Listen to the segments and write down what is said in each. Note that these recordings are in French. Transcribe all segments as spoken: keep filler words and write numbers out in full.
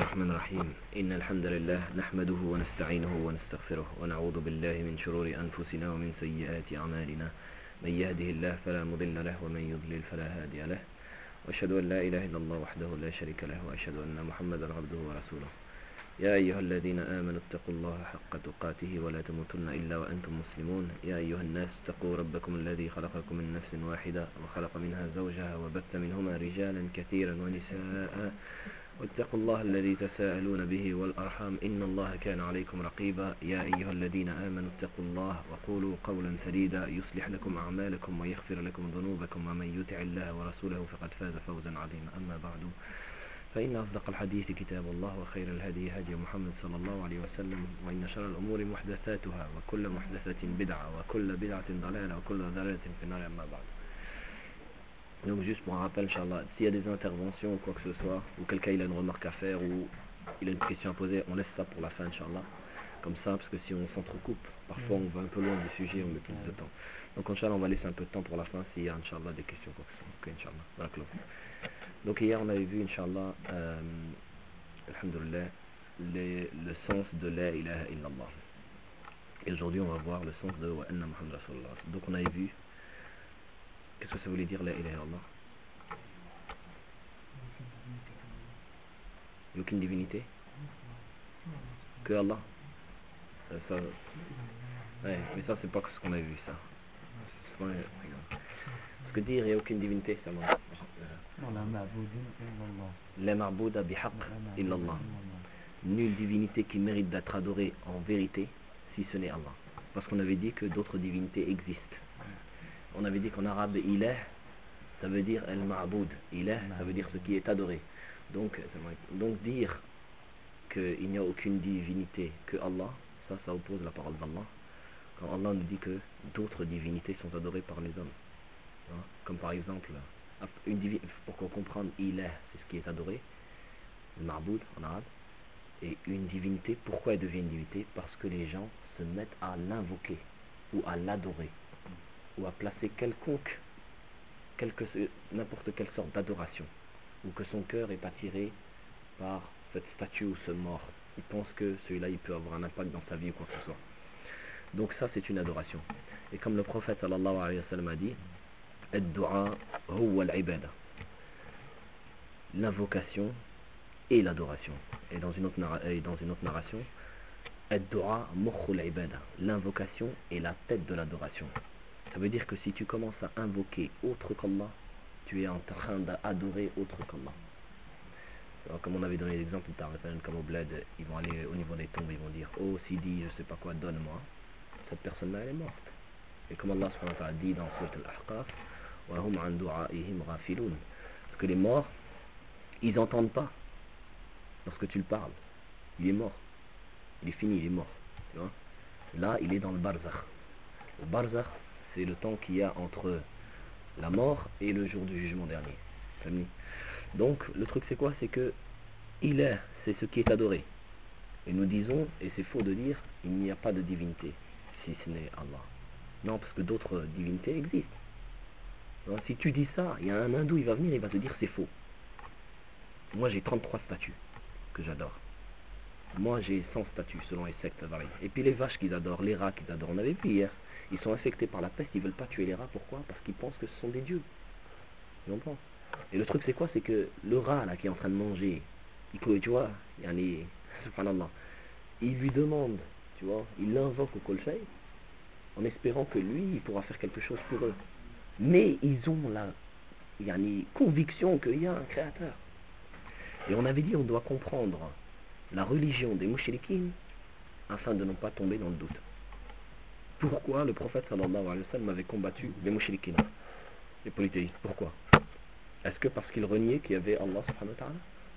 الرحمن الرحيم إن الحمد لله نحمده ونستعينه ونستغفره ونعوذ بالله من شرور أنفسنا ومن سيئات أعمالنا من يهده الله فلا مضل له ومن يضلل فلا هادي له وأشهد أن لا إله إلا الله وحده لا شريك له وأشهد أن محمدا عبده ورسوله يا أيها الذين آمنوا اتقوا الله حق تقاته ولا تموتن إلا وأنتم مسلمون يا أيها الناس اتقوا ربكم الذي خلقكم من نفس واحدة وخلق منها زوجها وبث منهما رجالا كثيرا ونساء واتقوا الله الذي تساءلون به والأرحام إن الله كان عليكم رقيبا يا أيها الذين آمنوا اتقوا الله وقولوا قولا سديدا يصلح لكم أعمالكم ويغفر لكم ذنوبكم ومن يطع الله ورسوله فقد فاز فوزا عظيما أما بعد فإن أصدق الحديث كتاب الله وخير الهدي هدي محمد صلى الله عليه وسلم وإن شر الأمور محدثاتها وكل محدثة بدعة وكل بدعة ضلالة وكل ضلالة في النار أما بعد. Donc juste pour un rappel, Inch'Allah, s'il y a des interventions ou quoi que ce soit, ou quelqu'un il a une remarque à faire ou il a une question à poser, on laisse ça pour la fin, Inch'Allah. Comme ça, parce que si on s'entrecoupe, parfois on va un peu loin du sujet, on met plus de temps. Donc Inch'Allah, on va laisser un peu de temps pour la fin s'il y a, Inch'Allah, des questions, quoi que ce soit. Ok, Inch'Allah. Barakallah. Donc hier, on avait vu, Inch'Allah, euh, Alhamdulillah, les, le sens de la ilaha illallah. Et aujourd'hui, on va voir le sens de wa anna Muhammad Rasulullah. Donc on avait vu, qu'est-ce que ça voulait dire la ilaha illallah? Il n'y a aucune divinité que Allah. Ça, ça, ouais, mais ça, c'est pas ce qu'on a vu, ça. Pas, parce que dire il n'y a aucune divinité, ça m'a. La ma'bouda bihaq illallah. Nulle divinité qui mérite d'être adorée en vérité, si ce n'est Allah. Parce qu'on avait dit que d'autres divinités existent. On avait dit qu'en arabe, ilah, ça veut dire al-ma'boud. Ilah, ça veut dire ce qui est adoré. Donc, donc dire qu'il n'y a aucune divinité que Allah, ça, ça oppose la parole d'Allah. Quand Allah nous dit que d'autres divinités sont adorées par les hommes. Hein? Comme par exemple, une divi- pour qu'on comprenne, ilah, c'est ce qui est adoré, le ma'boud en arabe. Et une divinité, pourquoi elle devient une divinité? Parce que les gens se mettent à l'invoquer, ou à l'adorer, ou à placer quelconque, quelque, n'importe quelle sorte d'adoration, ou que son cœur est attiré par cette statue ou ce mort. Il pense que celui-là, il peut avoir un impact dans sa vie ou quoi que ce soit. Donc ça, c'est une adoration. Et comme le prophète sallallahu alayhi wa sallam a dit, ad-du'a huwa al-ibada. L'invocation et l'adoration. Et dans une autre, narra- et dans une autre narration, ad-du'a mukhul ibada. L'invocation est la tête de l'adoration. Ça veut dire que si tu commences à invoquer autre qu'Allah, tu es en train d'adorer autre qu'Allah. Alors, comme on avait donné l'exemple, comme au bled, ils vont aller au niveau des tombes, ils vont dire oh Sidi, je sais pas quoi, donne-moi. Cette personne-là, elle est morte. Et comme Allah subhanahu wa ta'ala dit dans Surat Al-Ahqaf, wa hum an du'a'ihim ghafilun. Parce que les morts, ils n'entendent pas lorsque tu le parles. Il est mort. Il est fini, il est mort. Tu vois? Là, il est dans le barzakh. Le barzakh, c'est le temps qu'il y a entre la mort et le jour du jugement dernier. Donc, le truc c'est quoi? C'est que il est, c'est ce qui est adoré. Et nous disons, et c'est faux de dire, il n'y a pas de divinité, si ce n'est Allah. Non, parce que d'autres divinités existent. Alors, si tu dis ça, il y a un hindou, il va venir, il va te dire c'est faux. Moi j'ai trente-trois statues que j'adore. Moi j'ai cent statues selon les sectes variées. Et puis les vaches qu'ils adorent, les rats qu'ils adorent, on avait vu hier, ils sont infectés par la peste, ils veulent pas tuer les rats, pourquoi? Parce qu'ils pensent que ce sont des dieux. Tu comprends? Et le truc c'est quoi? C'est que le rat là qui est en train de manger, il, tu vois, yani, subhanallah, il lui demande, tu vois, il l'invoque au kolshay en espérant que lui il pourra faire quelque chose pour eux. Mais ils ont la yani, conviction qu'il y a un créateur. Et on avait dit on doit comprendre la religion des mouchriquines afin de ne pas tomber dans le doute. Pourquoi le prophète sallallahu alayhi wa sallam avait combattu les mouchriquines, les polythéistes? Pourquoi? Est-ce que parce qu'ils reniaient qu'il y avait Allah subhanahu wa ta'ala?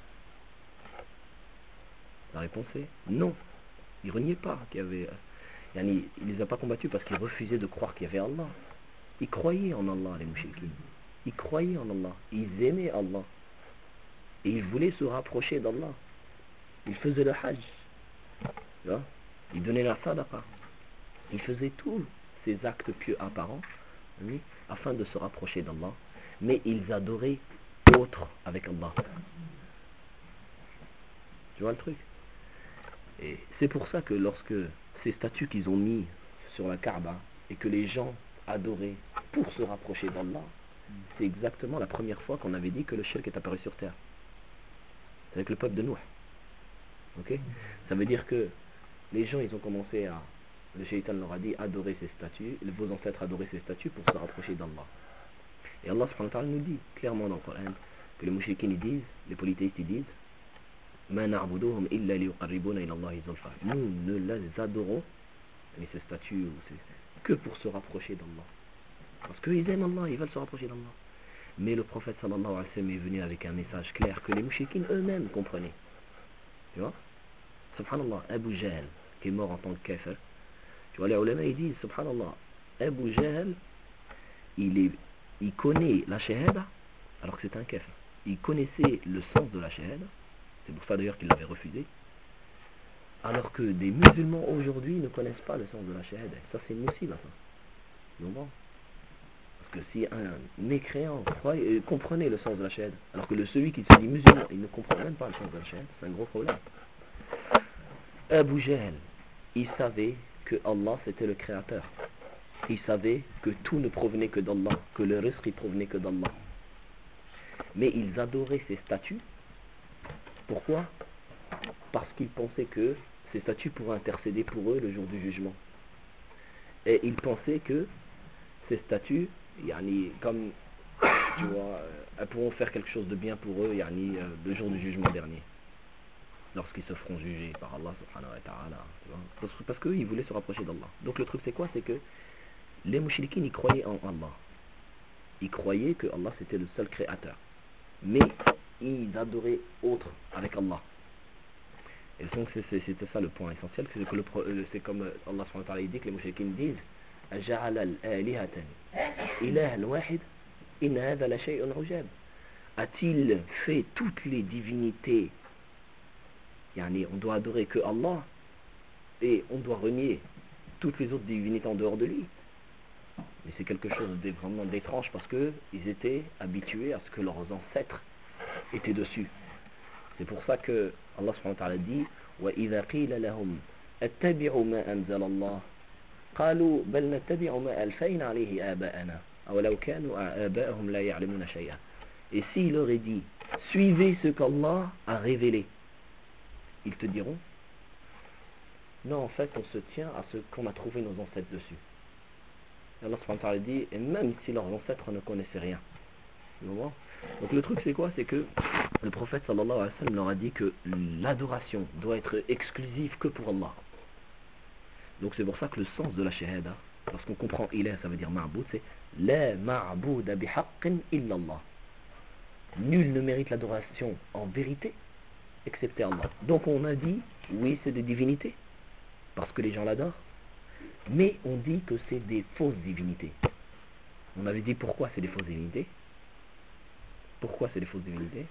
La réponse est non. Ils ne reniaient pas qu'il y avait... Yani, il ne les a pas combattus parce qu'ils refusaient de croire qu'il y avait Allah. Ils croyaient en Allah, les mouchriquines. Ils croyaient en Allah. Ils aimaient Allah. Et ils voulaient se rapprocher d'Allah. Ils faisaient le hajj. Tu vois? Ils donnaient la sadaqa. Ils faisaient tous ces actes pieux apparents, oui, afin de se rapprocher d'Allah. Mais ils adoraient autre avec Allah. Tu vois le truc? Et c'est pour ça que lorsque ces statues qu'ils ont mis sur la Kaaba et que les gens adoraient pour se rapprocher d'Allah, c'est exactement la première fois qu'on avait dit que le shirk est apparu sur terre. C'est avec le peuple de Nouh. Ok? Ça veut dire que les gens ils ont commencé à, le shaitan leur a dit adorer ces statues, vos ancêtres adoraient ces statues pour se rapprocher d'Allah. Et Allah subhanahu wa ta'ala nous dit clairement dans le Coran que les mouchriquins ils disent, les polythéistes ils disent Ma na'buduhum illa liyuqarribuna ila Allahi zulfa. Nous ne les adorons, et ces statues, que pour se rapprocher d'Allah. Parce qu'ils aiment Allah, ils veulent se rapprocher d'Allah. Mais le prophète sallallahu alayhi wa sallam est venu avec un message clair que les mouchriquins eux-mêmes comprenaient. Tu vois? Subhanallah, Abu Jahl, qui est mort en tant que kafir. Tu vois, les ulama ils disent, subhanallah, Abu Jahl, il, est, il connaît la shahada, alors que c'est un kafir. Il connaissait le sens de la shahada, c'est pour ça d'ailleurs qu'il l'avait refusé, alors que des musulmans aujourd'hui ne connaissent pas le sens de la shahada. Ça c'est une musiba, ça. Tu comprends? Parce que si un mécréant croyait, comprenait le sens de la shahada, alors que le, celui qui se dit musulman, il ne comprend même pas le sens de la shahada, c'est un gros problème. Abu Jahl, il savait que Allah c'était le créateur. Il savait que tout ne provenait que d'Allah, que le risque ne provenait que d'Allah. Mais ils adoraient ces statues. Pourquoi? Parce qu'ils pensaient que ces statues pourraient intercéder pour eux le jour du jugement. Et ils pensaient que ces statues, yani, comme tu vois, elles pourront faire quelque chose de bien pour eux, yani, le jour du jugement dernier. Lorsqu'ils se feront juger par Allah subhanahu wa ta'ala. Parce, parce qu'eux, ils voulaient se rapprocher d'Allah. Donc le truc c'est quoi? C'est que les mouchriquins, ils croyaient en Allah. Ils croyaient que Allah c'était le seul créateur. Mais ils adoraient autre avec Allah. Et donc c'était ça le point essentiel, c'est que le, c'est comme Allah subhanahu wa ta'ala dit que les mouchriquins disent أَجَعَلَ الْآلِهَةَ إِلَهًا وَاحِدًا إِنَّ هَذَا لَشَيْءٌ عُجَابٌ. A-t-il fait toutes les divinités, yani on doit adorer que Allah et on doit renier toutes les autres divinités en dehors de lui? Mais c'est quelque chose de vraiment d'étrange parce qu'ils étaient habitués à ce que leurs ancêtres étaient dessus. C'est pour ça que Allah subhanahu wa ta'ala dit وَإِذَا قِيلَ لَهُمْ اتَّبِعُوا مَا أَنزَلَ اللَّهُ قَالُوا بَلْ نَتَّبِعُ مَا أَلْفَيْنَا عَلَيْهِ آبَاءَنَا أَوَلَوْ كَانُوا آبَاءَهُمْ لَا يَعْلَمُونَ شَيْئًا. Et s'il leur est dit suivez ce qu'Allah a révélé, ils te diront non, en fait on se tient à ce qu'on a trouvé nos ancêtres dessus. Et Allah subhanahu wa ta'ala dit et même si leurs ancêtres ne connaissaient rien. Donc le truc c'est quoi? C'est que le prophète sallallahu alayhi wa sallam leur a dit que l'adoration doit être exclusive que pour Allah. Donc c'est pour ça que le sens de la shahada, parce qu'on comprend ilah ça veut dire ma'boud, c'est la ma'bouda bihaqqin illallah. Nul ne mérite l'adoration en vérité excepté Allah. Donc on a dit oui c'est des divinités parce que les gens l'adorent, mais on dit que c'est des fausses divinités. On avait dit pourquoi c'est des fausses divinités. Pourquoi c'est des fausses divinités?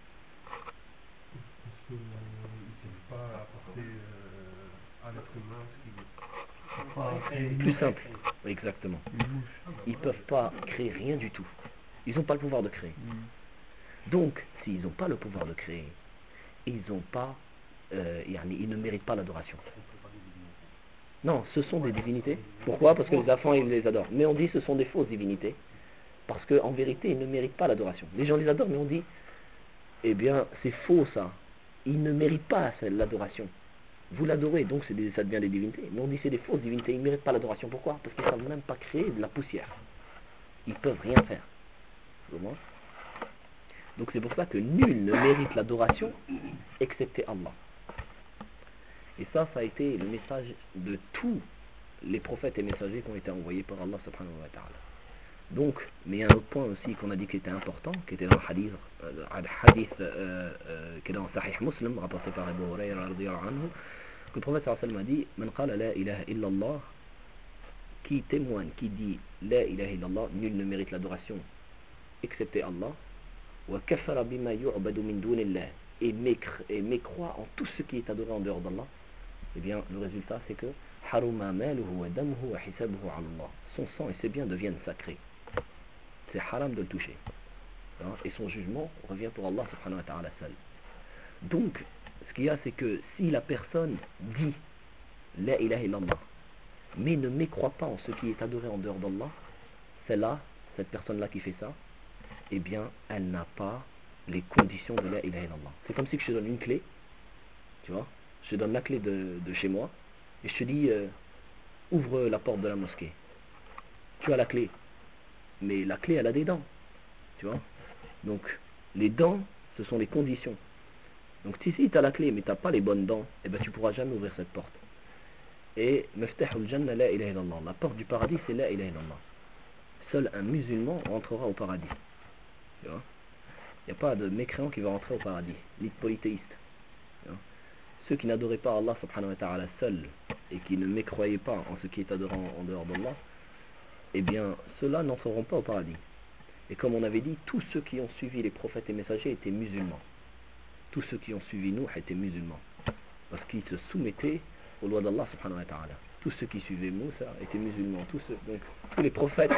Parce qu'ils ne peuvent pas apporter euh, à l'être humain ce qu'il veut. Plus simple, exactement. Ils ne peuvent pas créer rien du tout. Ils n'ont pas le pouvoir de créer. Donc, s'ils n'ont pas le pouvoir de créer, ils n'ont pas, euh, ils ne méritent pas l'adoration. Non, ce sont des divinités. Pourquoi? Parce que les enfants ils les adorent. Mais on dit que ce sont des fausses divinités. Parce qu'en vérité, ils ne méritent pas l'adoration. Les gens les adorent, mais on dit, eh bien, c'est faux ça. Ils ne méritent pas l'adoration. Vous l'adorez, donc c'est des, ça devient des divinités. Mais on dit c'est des fausses divinités, ils ne méritent pas l'adoration. Pourquoi? Parce qu'ils ne savent même pas créer de la poussière. Ils ne peuvent rien faire. Comment? Donc c'est pour ça que nul ne mérite l'adoration excepté Allah. Et ça, ça a été le message de tous les prophètes et messagers qui ont été envoyés par Allah subhanahu wa ta'ala. Donc, mais il y a un autre point aussi qu'on a dit qui était important, qui était dans le hadith, euh, hadith euh, euh, qui est dans Sahih Muslim, rapporté par Abu Huraira radiyallahu anhu, que le prophète sallallahu alayhi wa sallam a dit Man qala la ilaha illallah, qui témoigne, qui dit la ilaha illallah, nul ne mérite l'adoration excepté Allah, wa kafara bima yu'badu min dunillah, et mécroit en tout ce qui est adoré en dehors d'Allah, eh bien le résultat c'est que haruma maluhu wa damuhu wa hisabuhu ala Allah, son sang et ses biens deviennent sacrés. C'est haram de le toucher. Hein, et son jugement revient pour Allah subhanahu wa ta'ala seul. Donc, ce qu'il y a, c'est que si la personne dit La ilaha illallah, mais ne mécroit pas en ce qui est adoré en dehors d'Allah, celle-là, cette personne-là qui fait ça, eh bien, elle n'a pas les conditions de La ilaha illallah. C'est comme si je te donne une clé, tu vois, je te donne la clé de, de chez moi, et je te dis, euh, ouvre la porte de la mosquée. Tu as la clé, mais la clé, elle a des dents, tu vois. Donc, les dents, ce sont les conditions. Donc, si, si tu as la clé, mais tu n'as pas les bonnes dents, eh ben, tu ne pourras jamais ouvrir cette porte. Et Miftahul Jannah la ilaha illallah. La porte du paradis, c'est la ilaha illallah. Seul un musulman rentrera au paradis. Tu vois, il n'y a pas de mécréant qui va rentrer au paradis, ni de polythéiste. Tu vois, ceux qui n'adoraient pas Allah subhanahu wa ta'ala seul et qui ne mécroyaient pas en ce qui est adoré en, en dehors d'Allah, eh bien, ceux-là n'entreront pas au paradis. Et comme on avait dit, tous ceux qui ont suivi les prophètes et messagers étaient musulmans. Tous ceux qui ont suivi nous étaient musulmans. Parce qu'ils se soumettaient aux lois d'Allah subhanahu wa ta'ala. Tous ceux qui suivaient Moussa étaient musulmans. Tous, ceux, donc, tous les prophètes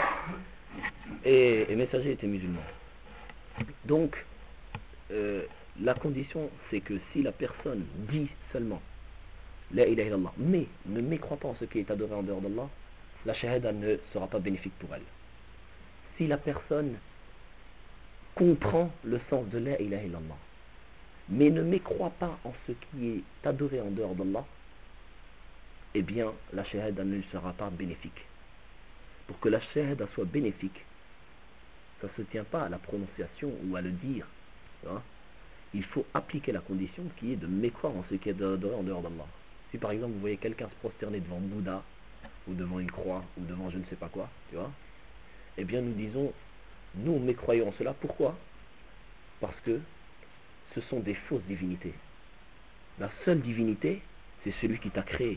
et, et messagers étaient musulmans. Donc, euh, la condition, c'est que si la personne dit seulement La ilaha illallah, mais ne mécroit pas en ce qui est adoré en dehors d'Allah, la shahada ne sera pas bénéfique pour elle. Si la personne comprend le sens de La ilaha illallah, mais ne mécroit pas en ce qui est adoré en dehors d'Allah, eh bien, la shahada ne sera pas bénéfique. Pour que la shahada soit bénéfique, ça ne se tient pas à la prononciation ou à le dire. Hein. Il faut appliquer la condition qui est de mécroire en ce qui est adoré en dehors d'Allah. Si par exemple vous voyez quelqu'un se prosterner devant Bouddha, ou devant une croix, ou devant je ne sais pas quoi, tu vois, eh bien nous disons, nous mécroyons en cela. Pourquoi? Parce que ce sont des fausses divinités. La seule divinité, c'est celui qui t'a créé.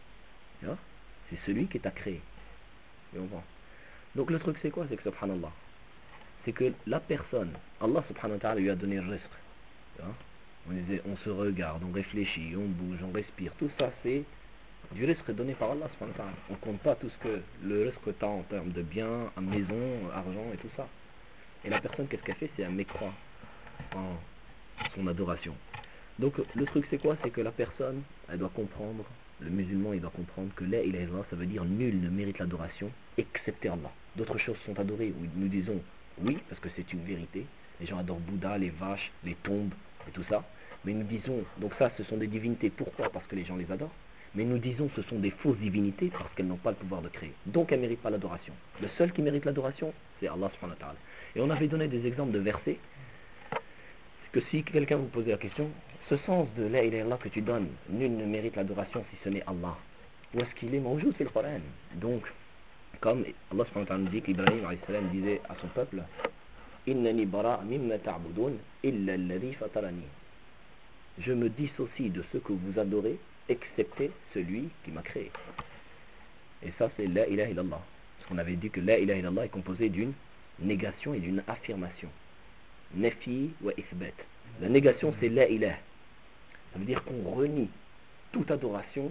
C'est celui qui t'a créé. Et on voit. Donc le truc c'est quoi? C'est que subhanallah, c'est que la personne, Allah subhanahu wa ta'ala lui a donné le risque. On disait, on se regarde, on réfléchit, on bouge, on respire. Tout ça c'est du risque donné par Allah subhanahu wa ta'ala. On ne compte pas tout ce que le risque que tu as en termes de biens, maison, argent et tout ça. Et la personne, qu'est-ce qu'elle fait? C'est elle mécroit en son adoration. Donc le truc c'est quoi? C'est que la personne, elle doit comprendre, le musulman il doit comprendre que la ilaha illallah, ça veut dire nul ne mérite l'adoration excepté Allah. D'autres choses sont adorées, où nous disons oui, parce que c'est une vérité. Les gens adorent Bouddha, les vaches, les tombes et tout ça. Mais nous disons, donc ça ce sont des divinités, pourquoi? Parce que les gens les adorent. Mais nous disons ce sont des fausses divinités parce qu'elles n'ont pas le pouvoir de créer. Donc elles ne méritent pas l'adoration. Le seul qui mérite l'adoration, c'est Allah subhanahu wa ta'ala. Et on avait donné des exemples de versets, que si quelqu'un vous posait la question, ce sens de la ilaha illallah que tu donnes, nul ne mérite l'adoration si ce n'est Allah. Où est-ce qu'il est mawjoud fil Coran? Donc, comme Allah subhanahu wa ta'ala dit qu'Ibrahim alayhi salam disait à son peuple, Innani bara mimma ta'budun illa alladhi fatarani. Je me dissocie de ce que vous adorez, excepté celui qui m'a créé. Et ça c'est la ilaha illallah. Parce qu'on avait dit que la ilaha illallah est composée d'une négation et d'une affirmation. Nafi wa ithbat. La négation c'est la ilah. Ça veut dire qu'on renie toute adoration,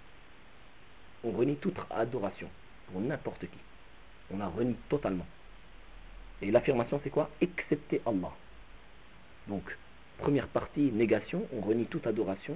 on renie toute adoration pour n'importe qui. On la renie totalement. Et l'affirmation c'est quoi? Excepté Allah. Donc, première partie, négation, on renie toute adoration.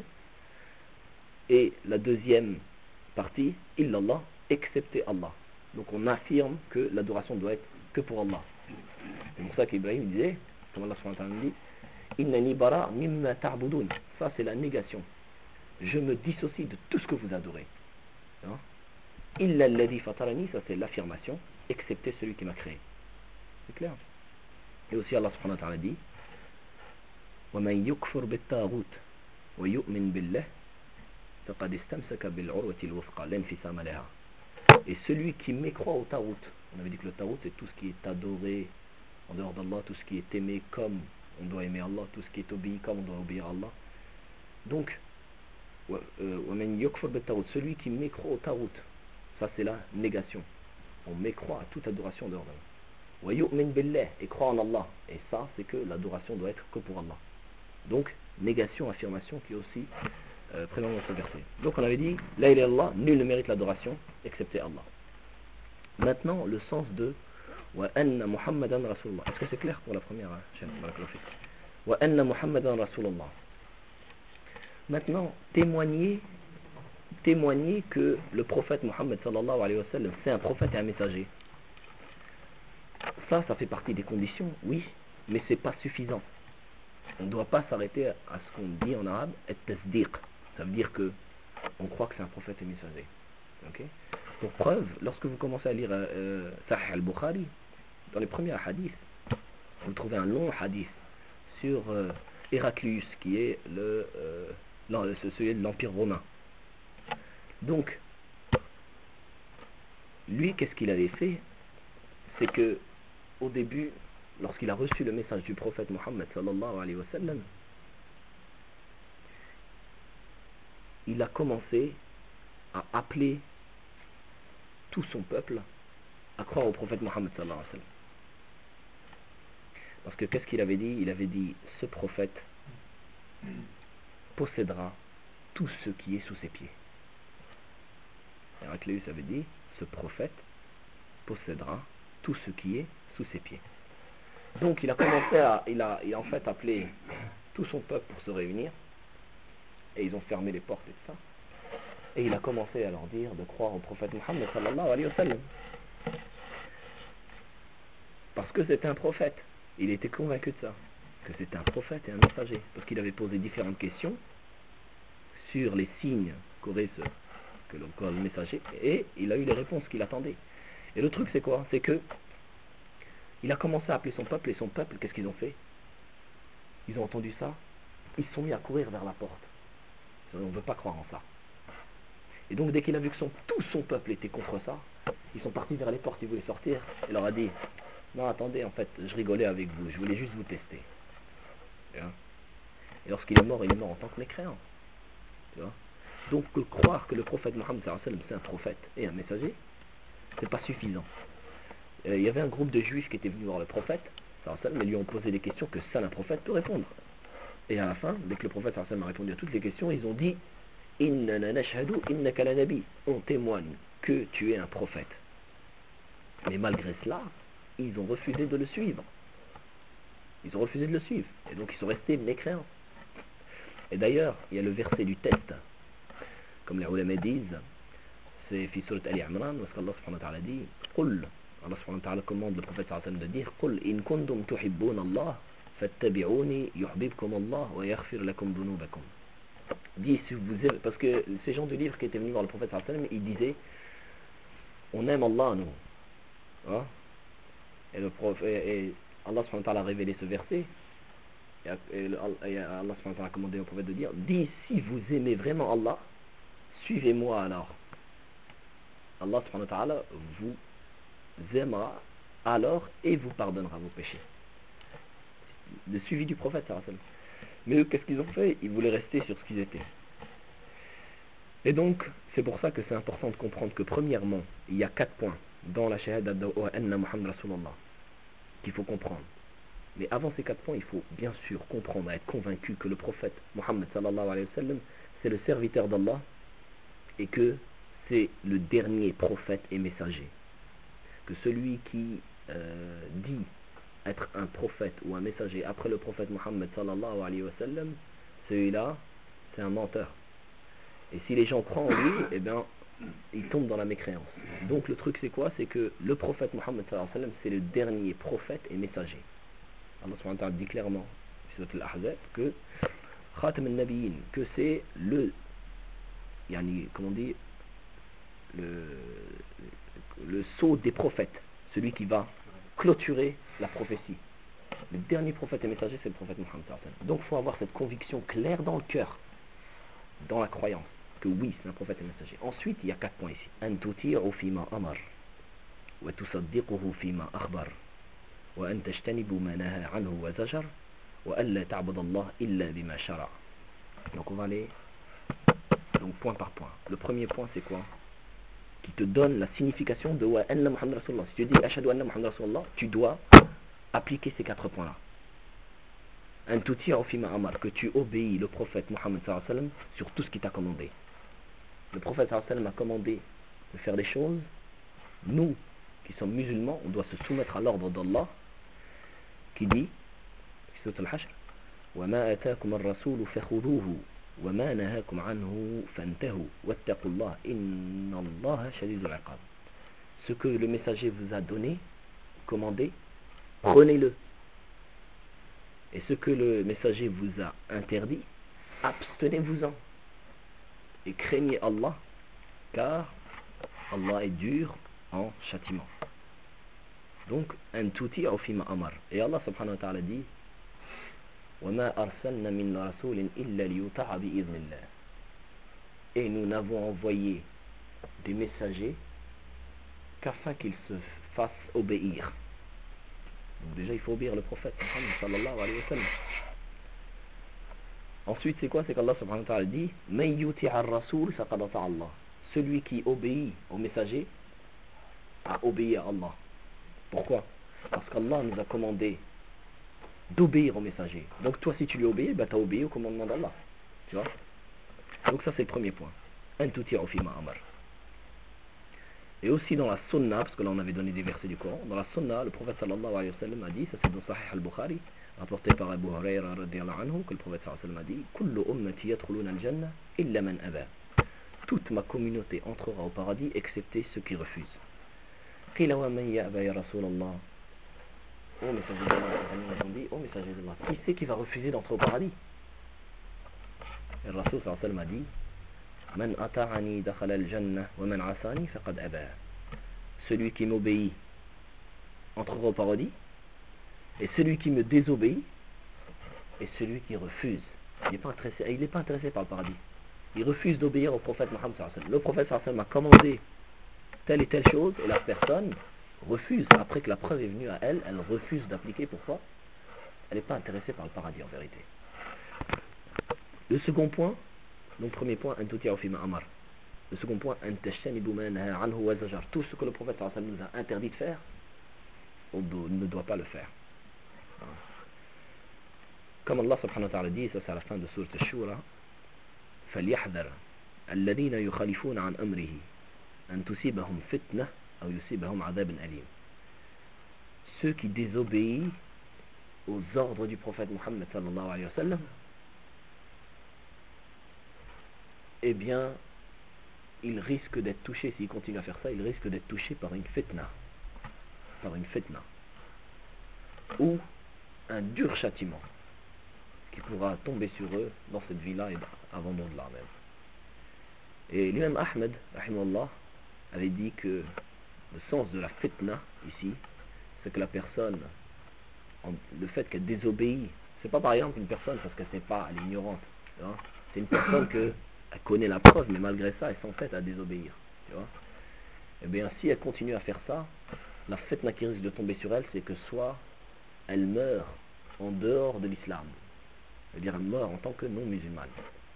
Et la deuxième partie, illallah, excepté Allah. Donc on affirme que l'adoration doit être que pour Allah. C'est pour ça qu'Ibrahim disait, comme Allah subhanahu wa ta'ala dit, Innani bara mimma ta'budun. Ça c'est la négation. Je me dissocie de tout ce que vous adorez. Hein? Illa alladhi fatarani, ça c'est l'affirmation, excepté celui qui m'a créé. C'est clair. Et aussi Allah subhanahu wa ta'ala dit, وَمَنْ يُكْفُرْ بِالتَّاغُوتِ وَيُؤْمِنْ بِاللَّهِ فَقَدْ اسْتَمْسَكَ بِالْعُرْوَةِ الْوُثْقَى لَا انْفِصَامَ لَهَا. Et celui qui mécroit au tarout, on avait dit que le tarout c'est tout ce qui est adoré en dehors d'Allah, tout ce qui est aimé comme on doit aimer Allah, tout ce qui est obéi comme on doit obéir à Allah. Donc, celui qui mécroit au tarout, ça c'est la négation. On mécroit à toute adoration en dehors d'Allah. Et croit en Allah. Et ça, c'est que l'adoration doit être que pour Allah. Donc, négation, affirmation qui est aussi euh, présente dans ce verset. Donc on avait dit, la ilaha illallah, nul ne mérite l'adoration excepté Allah. Maintenant, le sens de wa anna Muhammadan Rasulullah. Est-ce que c'est clair pour la première chaîne? Wa anna Muhammadan Rasulullah. Maintenant, témoigner, témoigner que le prophète Mohammed sallallahu alayhi wa sallam, c'est un prophète et un messager. Ça, ça fait partie des conditions, oui, mais c'est pas suffisant. On ne doit pas s'arrêter à ce qu'on dit en arabe, at-tasdiq. Ça veut dire que on croit que c'est un prophète et messager. Okay. Pour preuve, lorsque vous commencez à lire euh, Sahih al-Bukhari, dans les premiers hadiths, vous trouvez un long hadith sur euh, Héraclius, qui est le, euh, celui de l'Empire romain. Donc, lui, qu'est-ce qu'il avait fait? C'est que, au début, lorsqu'il a reçu le message du prophète Mohammed sallallahu alayhi wa sallam, il a commencé à appeler tout son peuple à croire au prophète Mohammed sallallahu alayhi wa sallam. Parce que qu'est-ce qu'il avait dit? Il avait dit, ce prophète possédera tout ce qui est sous ses pieds. Héraclius avait dit, ce prophète possédera tout ce qui est sous ses pieds. Donc il a commencé à, il a, il a en fait appelé tout son peuple pour se réunir, et ils ont fermé les portes et tout ça, et il a commencé à leur dire de croire au prophète Mohammed sallallahu alayhi wa sallam. Parce que c'était un prophète, il était convaincu de ça, que c'était un prophète et un messager, parce qu'il avait posé différentes questions sur les signes qu'aurait ce, que le, le messager, et il a eu les réponses qu'il attendait. Et le truc c'est quoi? C'est que il a commencé à appeler son peuple, et son peuple, qu'est-ce qu'ils ont fait? Ils ont entendu ça, ils se sont mis à courir vers la porte. On ne veut pas croire en ça. Et donc dès qu'il a vu que son, tout son peuple était contre ça, ils sont partis vers les portes, ils voulaient sortir, il leur a dit, non attendez, en fait, je rigolais avec vous, je voulais juste vous tester. Tu vois? Et lorsqu'il est mort, il est mort en tant que mécréant. Tu vois? Donc que croire que le prophète Mohammed sallallahu alayhi wa sallam c'est un prophète et un messager, c'est pas suffisant. Euh, il y avait un groupe de juifs qui étaient venus voir le prophète sallallahu alayhi wa sallam, et lui ont posé des questions que seul un prophète peut répondre. Et à la fin, dès que le prophète sallallahu alayhi wa sallam a répondu à toutes les questions, ils ont dit, Innana nashhadu innaka la nabi, on témoigne que tu es un prophète. Mais malgré cela, ils ont refusé de le suivre. Ils ont refusé de le suivre. Et donc ils sont restés mécréants. Et d'ailleurs, il y a le verset du test. Comme les ulama disent, c'est fi surat Ali Imran, parce qu'Allah subhanahu wa ta'ala dit, Qul, Allah subhanahu wa ta'ala commande le prophète sallallahu alayhi wa sallam de dire, Qul in kuntum tuhibbun Allah, fattabi'uni yuhbibkum Allah wa yaghfir lakum dhunubakum. Dis si vous aimez, parce que ces gens du livre qui étaient venus voir le prophète sallallahu alayhi wa sallam, ils disaient, on aime Allah nous. Hein? Et, le prophète, et, et Allah subhanahu wa ta'ala a révélé ce verset, et, et, le, et Allah subhanahu wa ta'ala a commandé au prophète de dire, dis si vous aimez vraiment Allah, suivez-moi alors. Allah subhanahu wa ta'ala vous aimera alors et vous pardonnera vos péchés. Le suivi du prophète sallallahu alayhi wa sallam. Mais eux, qu'est-ce qu'ils ont fait? Ils voulaient rester sur ce qu'ils étaient. Et donc, c'est pour ça que c'est important de comprendre que premièrement, il y a quatre points dans la shahada wa anna Muhammad Rasulullah qu'il faut comprendre. Mais avant ces quatre points, il faut bien sûr comprendre et être convaincu que le prophète Muhammad sallallahu alayhi wa sallam, c'est le serviteur d'Allah et que c'est le dernier prophète et messager. Que celui qui euh, dit être un prophète ou un messager après le prophète Muhammad sallallahu alayhi wa sallam, celui-là, c'est un menteur. Et si les gens croient en lui, eh bien, ils tombent dans la mécréance. Donc le truc c'est quoi? C'est que le prophète Muhammad sallallahu alayhi wa sallam, c'est le dernier prophète et messager. Allah subhanahu wa ta'ala dit clairement, sur l'Ahzab, que Khatam al-Nabiyyin, que c'est le, yani, comment on dit, le, le sceau des prophètes, celui qui va clôturer la prophétie. Le dernier prophète et messager, c'est le prophète Muhammad sallallahu alayhi wa sallam. Donc il faut avoir cette conviction claire dans le cœur, dans la croyance, que oui, c'est un prophète et messager. Ensuite, il y a quatre points ici. An tuti'u fima amar, wa tusaddiquhu fima akhbar, wa an tajtanibu ma naha anhu wa zajar, wa an la ta'budu Allah illa bima shara'. Donc on va aller donc point par point. Le premier point c'est quoi? Qui te donne la signification de wa anna Muhammad Rasulullah. Si tu dis ashhadu anna Muhammad Rasulullah, tu dois appliquer ces quatre points là. Un touti en fima amar, que tu obéis le prophète Muhammad sallallahu alayhi wa sallam sur tout ce qu'il t'a commandé. Le prophète sallallahu alayhi wa sallam a commandé de faire des choses. Nous qui sommes musulmans, on doit se soumettre à l'ordre d'Allah qui dit Surat al-Hashr, wa ma ataakum ar-rasoul fakhudhuhu وَمَا نَهَاكُمْ عَنْهُ فَانْتَهُوا وَاتَّقُوا اللَّهَ إِنَّ اللَّهَ شَدِيدُ الْعِقَابِ. Ce que le messager vous a donné, commandé, prenez-le. Et ce que le messager vous a interdit, abstenez-vous-en. Et craignez Allah, car Allah est dur en châtiment. Donc, an tuti'u fima amar. Et Allah subhanahu wa ta'ala dit وَمَا أَرْسَلْنَا مِنْ رَسُولٍ إِلَّا لِيُطَاعَ بِإِذْنِ اللَّهِ. Et nous n'avons envoyé des messagers qu'afin qu'ils se fassent obéir. Donc déjà il faut obéir le prophète Muhammad sallallahu alayhi wa sallam. Ensuite c'est quoi? C'est qu'Allah subhanahu wa ta'ala dit مَنْ يُطِعَ الرَّسُولَ فَقَدْ أَطَاعَ اللَّهَ. Celui qui obéit au messager a obéi à Allah. Pourquoi? Parce qu'Allah nous a commandé d'obéir au messager. Donc toi si tu lui obéis, bah, tu as obéi au commandement d'Allah. Tu vois? Donc ça c'est le premier point. An tuti'u fima amar. Et aussi dans la sunna, parce que là on avait donné des versets du Coran, dans la sunna, le prophète sallallahu alayhi wa sallam a dit, ça c'est dans Sahih al-Bukhari, rapporté par Abu Huraira radiyallahu anhu, que le prophète sallallahu alayhi wa sallam a dit Kullu ummati yadkhuluna al-jannah illa man aba. Toute ma communauté entrera au paradis excepté ceux qui refusent. Qila wa man ya'ba ya Rasulallah. Oh messager d'Allah, ils ont dit, oh messager d'Allah, qui c'est qui va refuser d'entrer au paradis? Et le Rasul sallallahu alayhi wa sallam a dit Man ata'ani dakhala al-jannah wa man asani faqad aba. Celui qui m'obéit entrera au paradis, et celui qui me désobéit est celui qui refuse. Il n'est pas intéressé, il n'est pas intéressé par le paradis. Il refuse d'obéir au prophète Muhammad sallallahu alayhi wa sallam. Le prophète sallallahu alayhi wa sallam a commandé telle et telle chose, et la personne refuse. Après que la preuve est venue à elle, elle refuse d'appliquer. Pourquoi? Elle n'est pas intéressée par le paradis en vérité. Le second point, donc premier point, an tuti'u fima amar. Le second point, an tajtanibu ma naha anhu wa zajar. Tout ce que le prophète sallallahu alayhi wa sallam nous a interdit de faire, on ne doit pas le faire. Comme Allah subhanahu wa ta'ala dit, ça c'est à la fin de sourate Ash-Shura, فَلْيَحْذَرْ الَّذِينَ يُخَالِفُونَ عَنْ أَمْرِهِ أَنْ تُصِيبَهُمْ فِتْنَةٌ أَوْ يُصِيبَهُمْ عَذَابٌ أَلِيمٌ. Ceux qui désobéissent aux ordres du prophète Muhammad sallallahu alayhi wa sallam, eh bien, il risque d'être touché, s'il continue à faire ça, il risque d'être touché par une fitna, par une fitna, ou un dur châtiment qui pourra tomber sur eux dans cette vie-là et avant monde-là même. Et l'imam Ahmed, rahimahullah, avait dit que le sens de la fitna ici, c'est que la personne, en, le fait qu'elle désobéit, c'est pas par exemple une personne parce qu'elle sait pas, elle est ignorante, tu vois, c'est une personne que elle connaît la preuve, mais malgré ça, elle s'entête à désobéir, tu vois. Et bien, si elle continue à faire ça, la fitna qui risque de tomber sur elle, c'est que soit elle meurt en dehors de l'islam, c'est-à-dire elle meurt en tant que non-musulmane,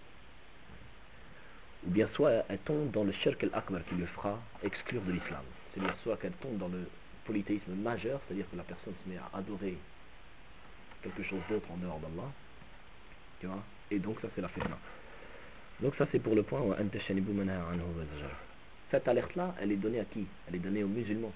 ou bien soit elle tombe dans le shirk al-akbar qui le fera exclure de l'islam, c'est-à-dire soit qu'elle tombe dans le polythéisme majeur, c'est-à-dire que la personne se met à adorer quelque chose d'autre en dehors d'Allah, tu vois, et donc ça c'est la fitna. Donc ça c'est pour le point. Cette alerte là, elle est donnée à qui? Elle est donnée aux musulmans.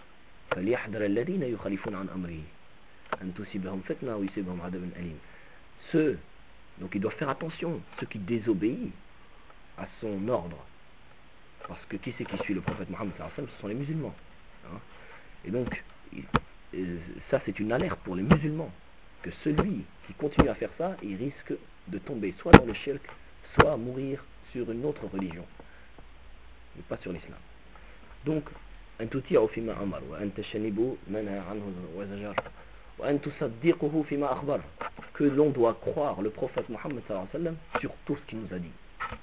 Ceux, donc ils doivent faire attention, ceux qui désobéissent à son ordre, parce que qui c'est qui suit le prophète Muhammad sallallahu alayhi wa sallam? Ce sont les musulmans, hein? Et donc ça c'est une alerte pour les musulmans, que celui qui continue à faire ça, il risque de tomber soit dans le shirk, soit mourir sur une autre religion, mais pas sur l'islam. Donc, an tuti'u fima amar, wa an tajtanibu ma naha anhu wa zajar, wa an tusaddiquhu fima akhbar, que l'on doit croire le prophète Muhammad sallallahu alayhi wa sallam sur tout ce qu'il nous a dit.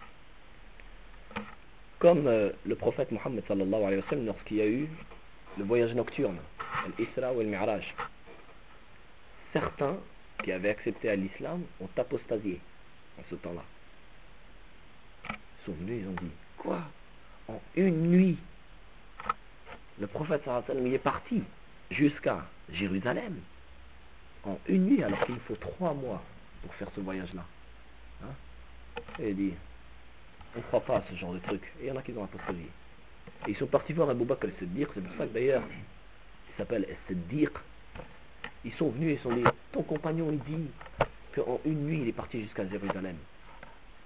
Comme euh, le prophète Muhammad sallallahu alayhi wa sallam, lorsqu'il y a eu le voyage nocturne, l'Isra ou al-Mi'raj, certains qui avaient accepté à l'islam ont apostasié en ce temps-là. Ils sont venus, ils ont dit, quoi? En une nuit, le prophète sallallahu alayhi wa sallam, il est parti jusqu'à Jérusalem. En une nuit, alors qu'il faut trois mois pour faire ce voyage-là. Hein? Et il dit, on ne croit pas à ce genre de truc. Et il y en a qui ont apostasié. Et ils sont partis voir Abu Bakr al-Siddiq, c'est pour ça que d'ailleurs, il s'appelle al-Siddiq. Ils sont venus et ils sont dit, ton compagnon il dit qu'en une nuit il est parti jusqu'à Jérusalem.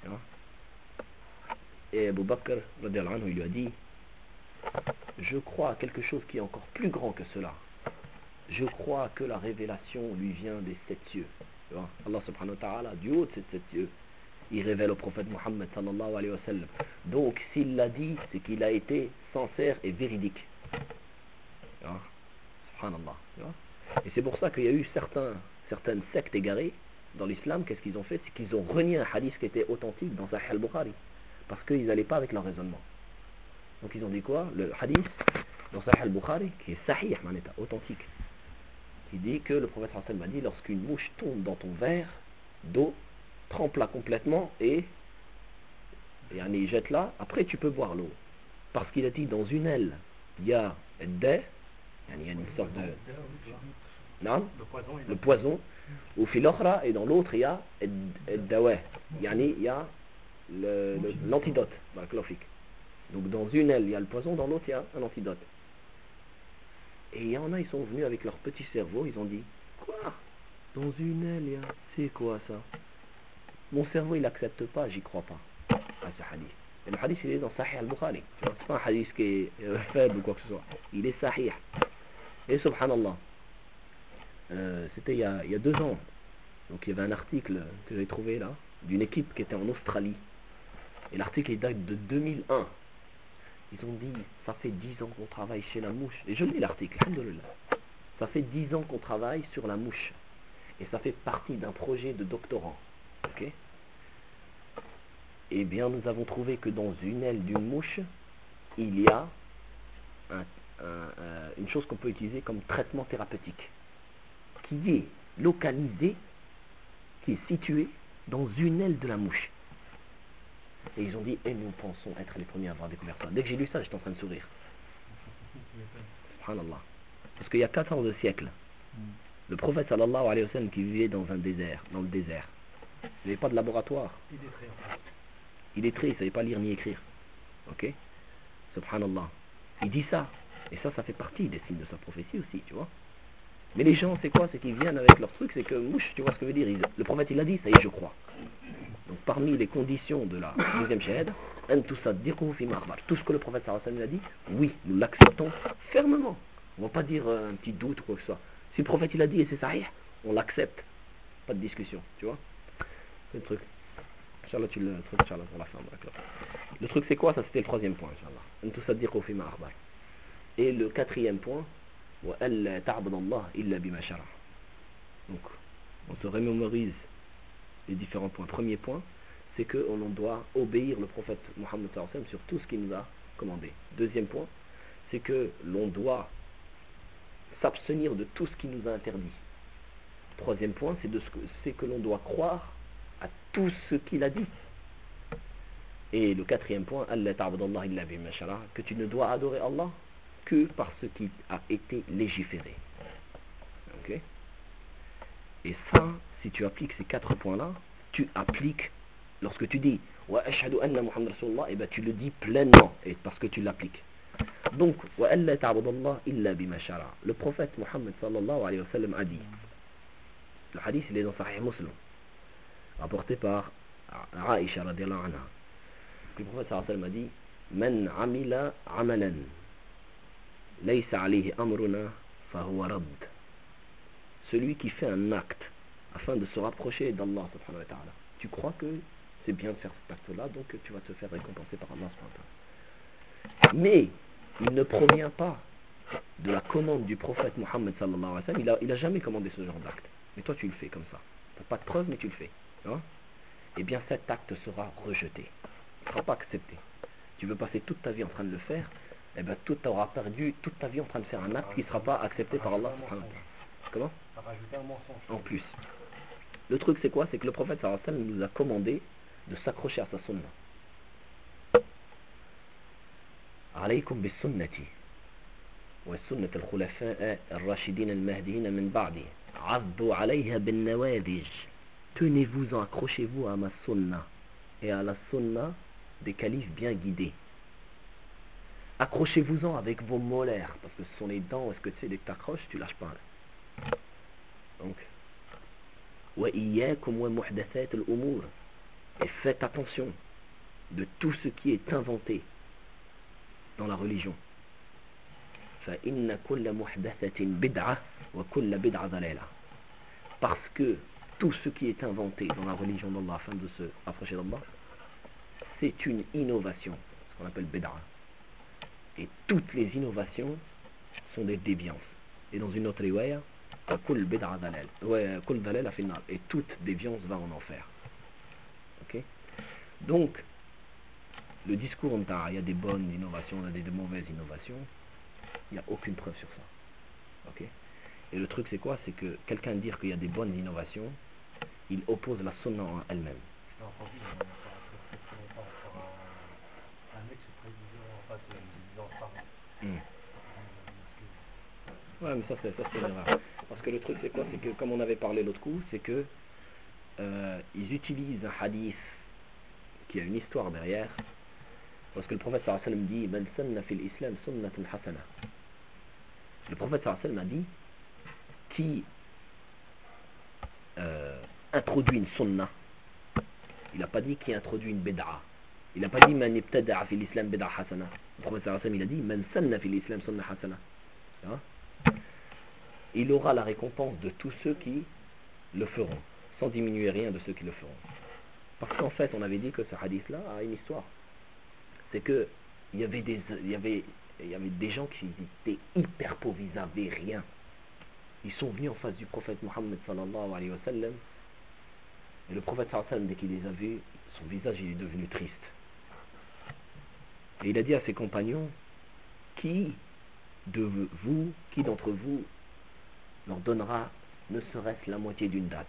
Hein. Et Abu Bakr, radiallahu anhu, il lui a dit, je crois à quelque chose qui est encore plus grand que cela. Je crois que la révélation lui vient des sept cieux. Tu vois, Allah subhanahu wa ta'ala, du haut de ces sept cieux, il révèle au prophète Mohammed sallallahu alayhi wa sallam. Donc s'il l'a dit, c'est qu'il a été sincère et véridique. Tu vois, subhanallah. Tu vois. Et c'est pour ça qu'il y a eu certains, certaines sectes égarées dans l'islam. Qu'est-ce qu'ils ont fait? C'est qu'ils ont renié un hadith qui était authentique dans Sahih al-Bukhari. Parce qu'ils n'allaient pas avec leur raisonnement. Donc ils ont dit quoi? Le hadith dans Sahih al-Bukhari, qui est sahih, en état authentique. Il dit que le prophète sallallahu alayhi wa sallam a dit, lorsqu'une mouche tombe dans ton verre d'eau, trempe-la complètement et, et jette-la, après tu peux boire l'eau. Parce qu'il a dit, dans une aile, il y a des, il y a une sorte de... Non, Le poison, le poison, ou filokhra, et dans l'autre il y a dawa, il y a le- le- l'antidote, donc dans une aile il y a le poison, dans l'autre il y a un antidote. Et il y en a, ils sont venus avec leur petit cerveau, ils ont dit, quoi? Dans une aile, il y a... c'est quoi ça? Mon cerveau, il n'accepte pas, j'y crois pas, à ce hadith. Et le hadith, il est dans Sahih al-Bukhari. C'est pas un hadith qui est euh, faible ou quoi que ce soit. Il est sahih. Et subhanallah, euh, c'était il y, a, il y a deux ans. Donc il y avait un article que j'ai trouvé là, d'une équipe qui était en Australie. Et l'article, il date de deux mille un. Ils ont dit, ça fait dix ans qu'on travaille chez la mouche. Et je lis l'article, alhamdoulilah. Ça fait dix ans qu'on travaille sur la mouche. Et ça fait partie d'un projet de doctorat. Ok? Eh bien, nous avons trouvé que dans une aile d'une mouche, il y a un, un, un, une chose qu'on peut utiliser comme traitement thérapeutique, qui est localisé, qui est situé dans une aile de la mouche. Et ils ont dit, et nous pensons être les premiers à avoir découvert ça. Dès que j'ai lu ça, j'étais en train de sourire. Subhanallah. Parce qu'il y a quatorze siècles, le prophète sallallahu alayhi wa sallam qui vivait dans un désert, dans le désert, il n'avait pas de laboratoire. Il est très en place. Il est très, il ne savait pas lire ni écrire. Ok? Subhanallah. Il dit ça. Et ça, ça fait partie des signes de sa prophétie aussi, tu vois. Mais les gens, c'est quoi? C'est qu'ils viennent avec leur truc, c'est que mouche, tu vois ce que veut dire? Ils, le prophète, il a dit, ça y est, je crois. Donc parmi les conditions de la deuxième shahada, tout ce que le prophète sallallahu alayhi wa sallam a dit, oui, nous l'acceptons fermement. On ne va pas dire euh, un petit doute ou quoi que ce soit. Si le prophète il a dit et c'est sahih, on l'accepte. Pas de discussion, tu vois. C'est le truc. Inch'Allah, tu le truc, Inch'Allah, pour la fin. Le truc, c'est quoi? Ça, c'était le troisième point, Inch'Allah. Et le quatrième point, donc, on se remémorise les différents points. Premier point, c'est qu'on doit obéir le prophète Mohammed sallallahu alayhi wa sallam sur tout ce qu'il nous a commandé. Deuxième point, c'est que l'on doit s'abstenir de tout ce qu'il nous a interdit. Troisième point, c'est, de ce que, c'est que l'on doit croire à tout ce qu'il a dit. Et le quatrième point, que tu ne dois adorer Allah que par ce qui a été légiféré. Ok? Et ça, si tu appliques ces quatre points-là, tu appliques, lorsque tu dis wa ashhadu anna Muhammad Rasulullah, et ben tu le dis pleinement, et parce que tu l'appliques. Donc, wa alla ta'budallah illa bima shara. Le prophète Muhammad sallallahu alayhi wa sallam a dit, le hadith il est dans Sahih Muslim, rapporté par Aïcha radiallahu anha. Le prophète sallallahu alayhi wa sallam a dit, man amila amalan laysa alayhi amruna fahuwa radd. Celui qui fait un acte afin de se rapprocher d'Allah subhanahu wa ta'ala. Tu crois que c'est bien de faire cet acte-là, donc tu vas te faire récompenser par Allah subhanahu wa ta'ala. Mais il ne provient pas de la commande du prophète Mohammed sallallahu alayhi wa sallam. Il a, il a jamais commandé ce genre d'acte. Mais toi tu le fais comme ça. Tu n'as pas de preuve, mais tu le fais. Hein? Eh bien cet acte sera rejeté. Il ne sera pas accepté. Tu veux passer toute ta vie en train de le faire, eh bien tu auras perdu toute ta vie en train de faire un acte qui ne sera pas accepté par Allah subhanahu wa ta'ala. Comment? Rajouter un mensonge. En plus. Le truc c'est quoi? C'est que le prophète sallallahu alayhi wa sallam nous a commandé de s'accrocher à sa sunna. Alaykum bis sunnati wa sunnat al-khulafa ar-rashidin al-mahdiyyin min ba'di. Addu alayha bin nawadij. Tenez-vous-en, accrochez-vous à ma sunna et à la sunna des califes bien guidés. Accrochez-vous-en avec vos molaires, parce que ce sont les dents, est-ce que tu sais, dès que tu accroches, tu lâches pas. Là. Donc, wa iyyakum wa muhdathat al-umur. Et faites attention de tout ce qui est inventé dans la religion. فَإِنَّ كُلَّ مُحْدَثَةٍ بِدْعَةٍ وَكُلَّ بِدْعَةٍ ضَلَالَةٍ. Parce que tout ce qui est inventé dans la religion d'Allah afin de se rapprocher d'Allah, c'est une innovation, ce qu'on appelle bid'a. Et toutes les innovations sont des déviances. Et dans une autre riwaya, كُلَّ بِدْعَةٍ ضَلَالَةٍ ouais, كُلَّ ضَلَالَةٍ فِي النَّارِ. Et toute déviance va en enfer. Ok? Donc, le discours en ta, il y a des bonnes innovations, il y a des mauvaises innovations, il n'y a aucune preuve sur ça. Ok? Et le truc c'est quoi? C'est que quelqu'un dire qu'il y a des bonnes innovations, il oppose la sunna en elle-même. J'ai entendu, il n'y a pas très très longtemps, encore un, un mec se prédisant, en fait, se disant savant. Hmm. Ouais. Ouais, mais ça c'est, ça c'est une erreur. Parce que le truc c'est quoi? C'est que comme on avait parlé l'autre coup, c'est que euh, ils utilisent un hadith qui a une histoire derrière. Parce que le prophète sallallahu alayhi wa sallam dit Man sanna fil islam sunnatan hasana. Le prophète sallallahu alayhi wa sallam a dit qui euh, introduit une sunna. Il n'a pas dit qui introduit une bid'a. Il n'a pas dit Man ibtada'a fil islam bid'a hasana. Le prophète sallallahu alayhi wa sallam il a dit Man sanna fil islam sunna hasana. Hein? Il aura la récompense de tous ceux qui le feront, sans diminuer rien de ceux qui le feront. Parce qu'en fait, on avait dit que ce hadith-là a une histoire. C'est que il y avait des, il y avait, il y avait des gens qui étaient hyper pauvres, ils n'avaient rien. Ils sont venus en face du prophète Mohammed sallallahu alayhi wa sallam. Et le prophète sallallahu alayhi wa sallam, dès qu'il les a vus, son visage il est devenu triste. Et il a dit à ses compagnons, qui de vous, qui d'entre vous leur donnera ne serait-ce la moitié d'une date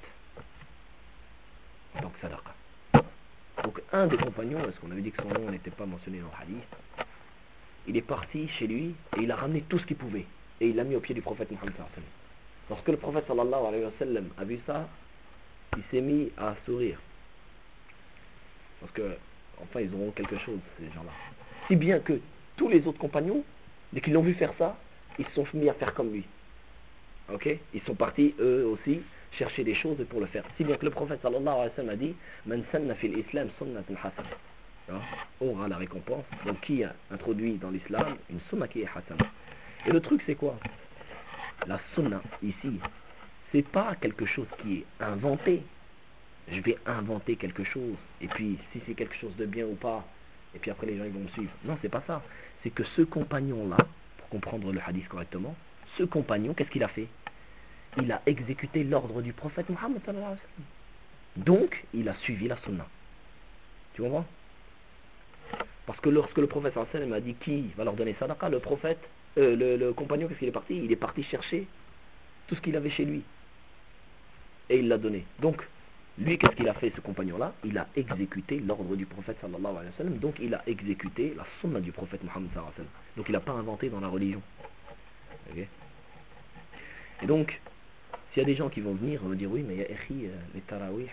en tant que sadaqa. Donc un des compagnons, parce qu'on avait dit que son nom n'était pas mentionné dans le hadith, il est parti chez lui et il a ramené tout ce qu'il pouvait et il l'a mis au pied du prophète Mohammed sallallahu alayhi wa sallam. Lorsque le prophète sallallahu alayhi wa sallam a vu ça, il s'est mis à sourire. Parce que, enfin, ils auront quelque chose, ces gens-là. Si bien que tous les autres compagnons, dès qu'ils l'ont vu faire ça, ils se sont mis à faire comme lui. Ok? Ils sont partis, eux aussi, chercher des choses pour le faire. Si bien que le prophète sallallahu alayhi wa sallam a dit Man sanna fil islam sunnatan hasana. Aura la récompense. Donc qui a introduit dans l'islam une sunna qui est hasana. Et le truc c'est quoi? La sunna ici, c'est pas quelque chose qui est inventé. Je vais inventer quelque chose et puis si c'est quelque chose de bien ou pas, et puis après les gens ils vont me suivre. Non, c'est pas ça. C'est que ce compagnon là, pour comprendre le hadith correctement, ce compagnon, qu'est-ce qu'il a fait? Il a exécuté l'ordre du prophète Mohammed sallallahu alayhi wa sallam. Donc, il a suivi la sunna. Tu comprends? Parce que lorsque le prophète sallallahu alayhi wa sallam a dit qui va leur donner sadaqa, le prophète, euh, le, le compagnon, qu'est-ce qu'il est parti? Il est parti chercher tout ce qu'il avait chez lui. Et il l'a donné. Donc, lui, qu'est-ce qu'il a fait, ce compagnon-là? Il a exécuté l'ordre du prophète sallallahu alayhi wa sallam. Donc, il a exécuté la sunna du prophète Mohammed sallallahu alayhi wa sallam. Donc, il n'a pas inventé dans la religion. Ok? Et donc, s'il y a des gens qui vont venir, on va dire oui, mais il y a écrit euh, les tarawih.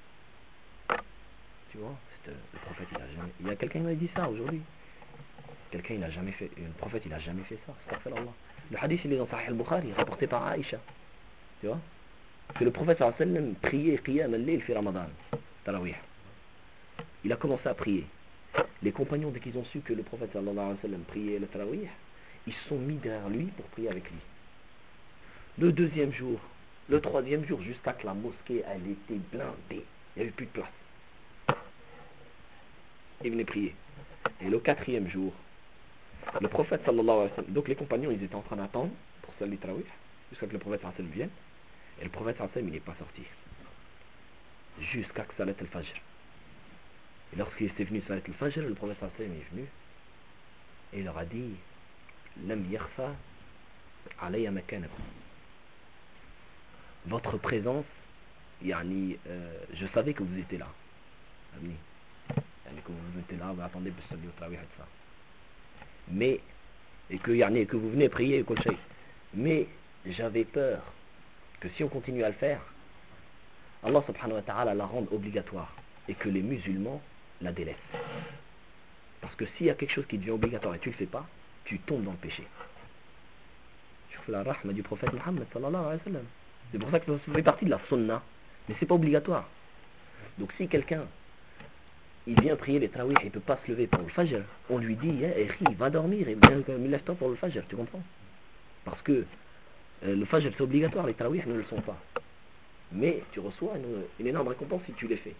Tu vois, c'est, euh, le prophète il a jamais. Il y a quelqu'un qui m'a dit ça aujourd'hui. Quelqu'un il a jamais fait. Le prophète il a jamais fait ça. Astaghfirullah. Le hadith il est dans Sahih al-Bukhari, rapporté par Aïcha. Tu vois, que le prophète sallallahu alayhi wa sallam priait qiyam al-layl fi Ramadan. Tarawih. Il a commencé à prier. Les compagnons, dès qu'ils ont su que le prophète sallallahu alayhi wa sallam priait le tarawih, ils se sont mis derrière lui pour prier avec lui. Le deuxième jour, le troisième jour, jusqu'à que la mosquée, elle était blindée. Il n'y avait plus de place. Ils venaient prier. Et le quatrième jour, le prophète sallallahu alayhi wa sallam, donc les compagnons, ils étaient en train d'attendre pour salir tarawih, jusqu'à que le prophète sallallahu alayhi wa sallam vienne. Et le prophète sallallahu alayhi wa sallam, il n'est pas sorti. Jusqu'à que salat al-fajr. Et lorsqu'il était venu salat al-fajr, le prophète sallallahu alayhi wa sallam est venu. Et il leur a dit, Lam yakhfa alayya makanakum. Votre présence, yani, euh, je savais que vous étiez là. Yani, que vous étiez là, vous attendez pour se dire au travail et ça. Mais, et que, yani, que vous venez prier, mais j'avais peur que si on continue à le faire, Allah subhanahu wa ta'ala la rende obligatoire et que les musulmans la délaissent. Parce que s'il y a quelque chose qui devient obligatoire et tu ne le fais pas, tu tombes dans le péché. Je fais la rahma du prophète Mohammed sallallahu alayhi wa sallam. C'est pour ça que ça fait partie de la sunna, mais c'est pas obligatoire. Donc si quelqu'un il vient prier les tarawih, il ne peut pas se lever pour le fajr. On lui dit, eh, Ekhi, va dormir et bien, lève-toi pour le fajr, tu comprends? Parce que euh, le fajr c'est obligatoire, les tarawih ne le sont pas. Mais tu reçois une, une énorme récompense si tu les fais.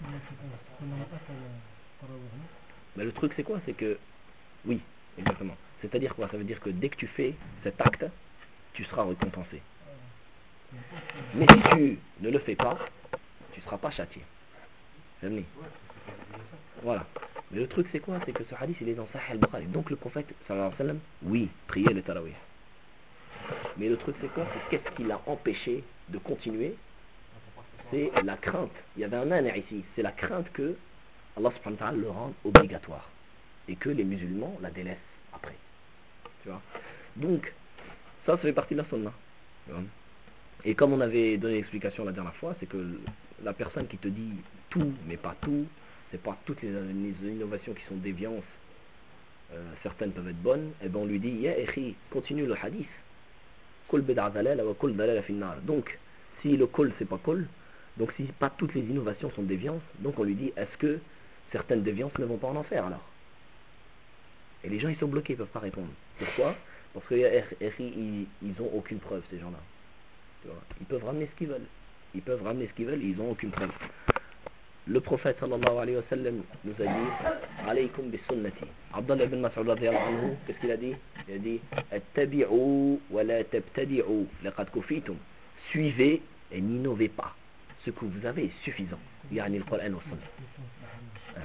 Mais le truc c'est quoi? C'est que, oui, exactement. C'est-à-dire quoi? Ça veut dire que dès que tu fais cet acte, tu seras récompensé. Mais si tu ne le fais pas, tu ne seras pas châtié. J'aime. Voilà. Mais le truc c'est quoi? C'est que ce hadith il est dans Sahih al-Bukhari. Donc le prophète sallallahu alayhi wa sallam, oui, priait le tarawih. Mais le truc c'est quoi? C'est qu'est-ce qui l'a empêché de continuer? C'est la crainte. Il y avait un mania ici. C'est la crainte que Allah subhanahu wa ta'ala le rende obligatoire. Et que les musulmans la délaissent après. Tu vois? Donc, ça, ça fait partie de la sunna. Et comme on avait donné l'explication la dernière fois, c'est que la personne qui te dit tout, mais pas tout, c'est pas toutes les, les innovations qui sont déviances, euh, certaines peuvent être bonnes, et ben on lui dit, ya ekhi, continue le hadith. Kul bid'a dalala wa kul dalala fin nar. Donc, si le kul c'est pas kul, donc si pas toutes les innovations sont déviances, donc on lui dit, est-ce que certaines déviances ne vont pas en enfer alors? Et les gens ils sont bloqués, ils peuvent pas répondre. Pourquoi? Parce que ya ekhi, ils, ils ont aucune preuve, ces gens-là. Ils peuvent ramener ce qu'ils veulent. Ils peuvent ramener ce qu'ils veulent, ils n'ont aucune preuve. Le prophète sallallahu alayhi wa sallam nous a dit alaykum bis sunnati. Abdallah ibn Mas'ud radiyallahu anhu, qu'est-ce qu'il a dit? Il a dit attabi'u wa la tabtadi'u laqad kufitum. Suivez et n'innovez pas. Ce que vous avez est suffisant. Yani le Coran wa sunna.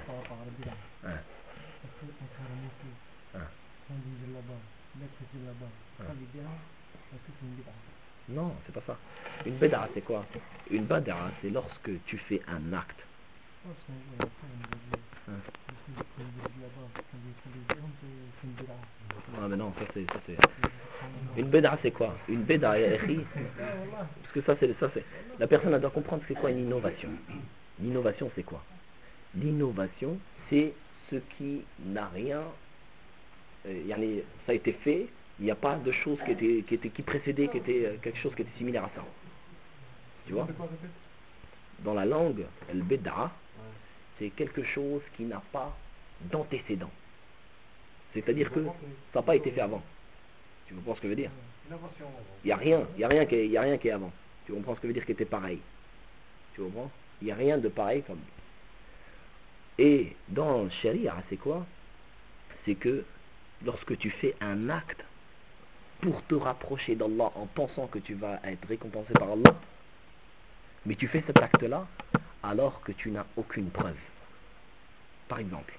Non, c'est pas ça. Une bid'a, c'est quoi? Une bid'a, c'est lorsque tu fais un acte. Hein? Ah mais non, ça c'est, ça c'est... Une bid'a, c'est quoi? Une bid'a, parce que ça c'est, ça c'est... La personne elle doit comprendre c'est quoi une innovation. L'innovation c'est quoi? L'innovation c'est ce qui n'a rien... Euh, ça a été fait. Il n'y a pas de chose qui était, qui était qui précédait, qui était euh, quelque chose qui était similaire à ça. Tu vois? Dans la langue, le bid'a, c'est quelque chose qui n'a pas d'antécédent. C'est-à-dire que ça n'a pas été fait avant. Tu comprends ce que je veux dire? Il n'y a rien, il n'y a rien qui est, il y a rien qui est avant. Tu comprends ce que veut dire qui était pareil? Tu comprends? Il n'y a rien de pareil comme. Et dans le sharia, c'est quoi? C'est que lorsque tu fais un acte pour te rapprocher d'Allah en pensant que tu vas être récompensé par Allah, mais tu fais cet acte-là alors que tu n'as aucune preuve. Par exemple,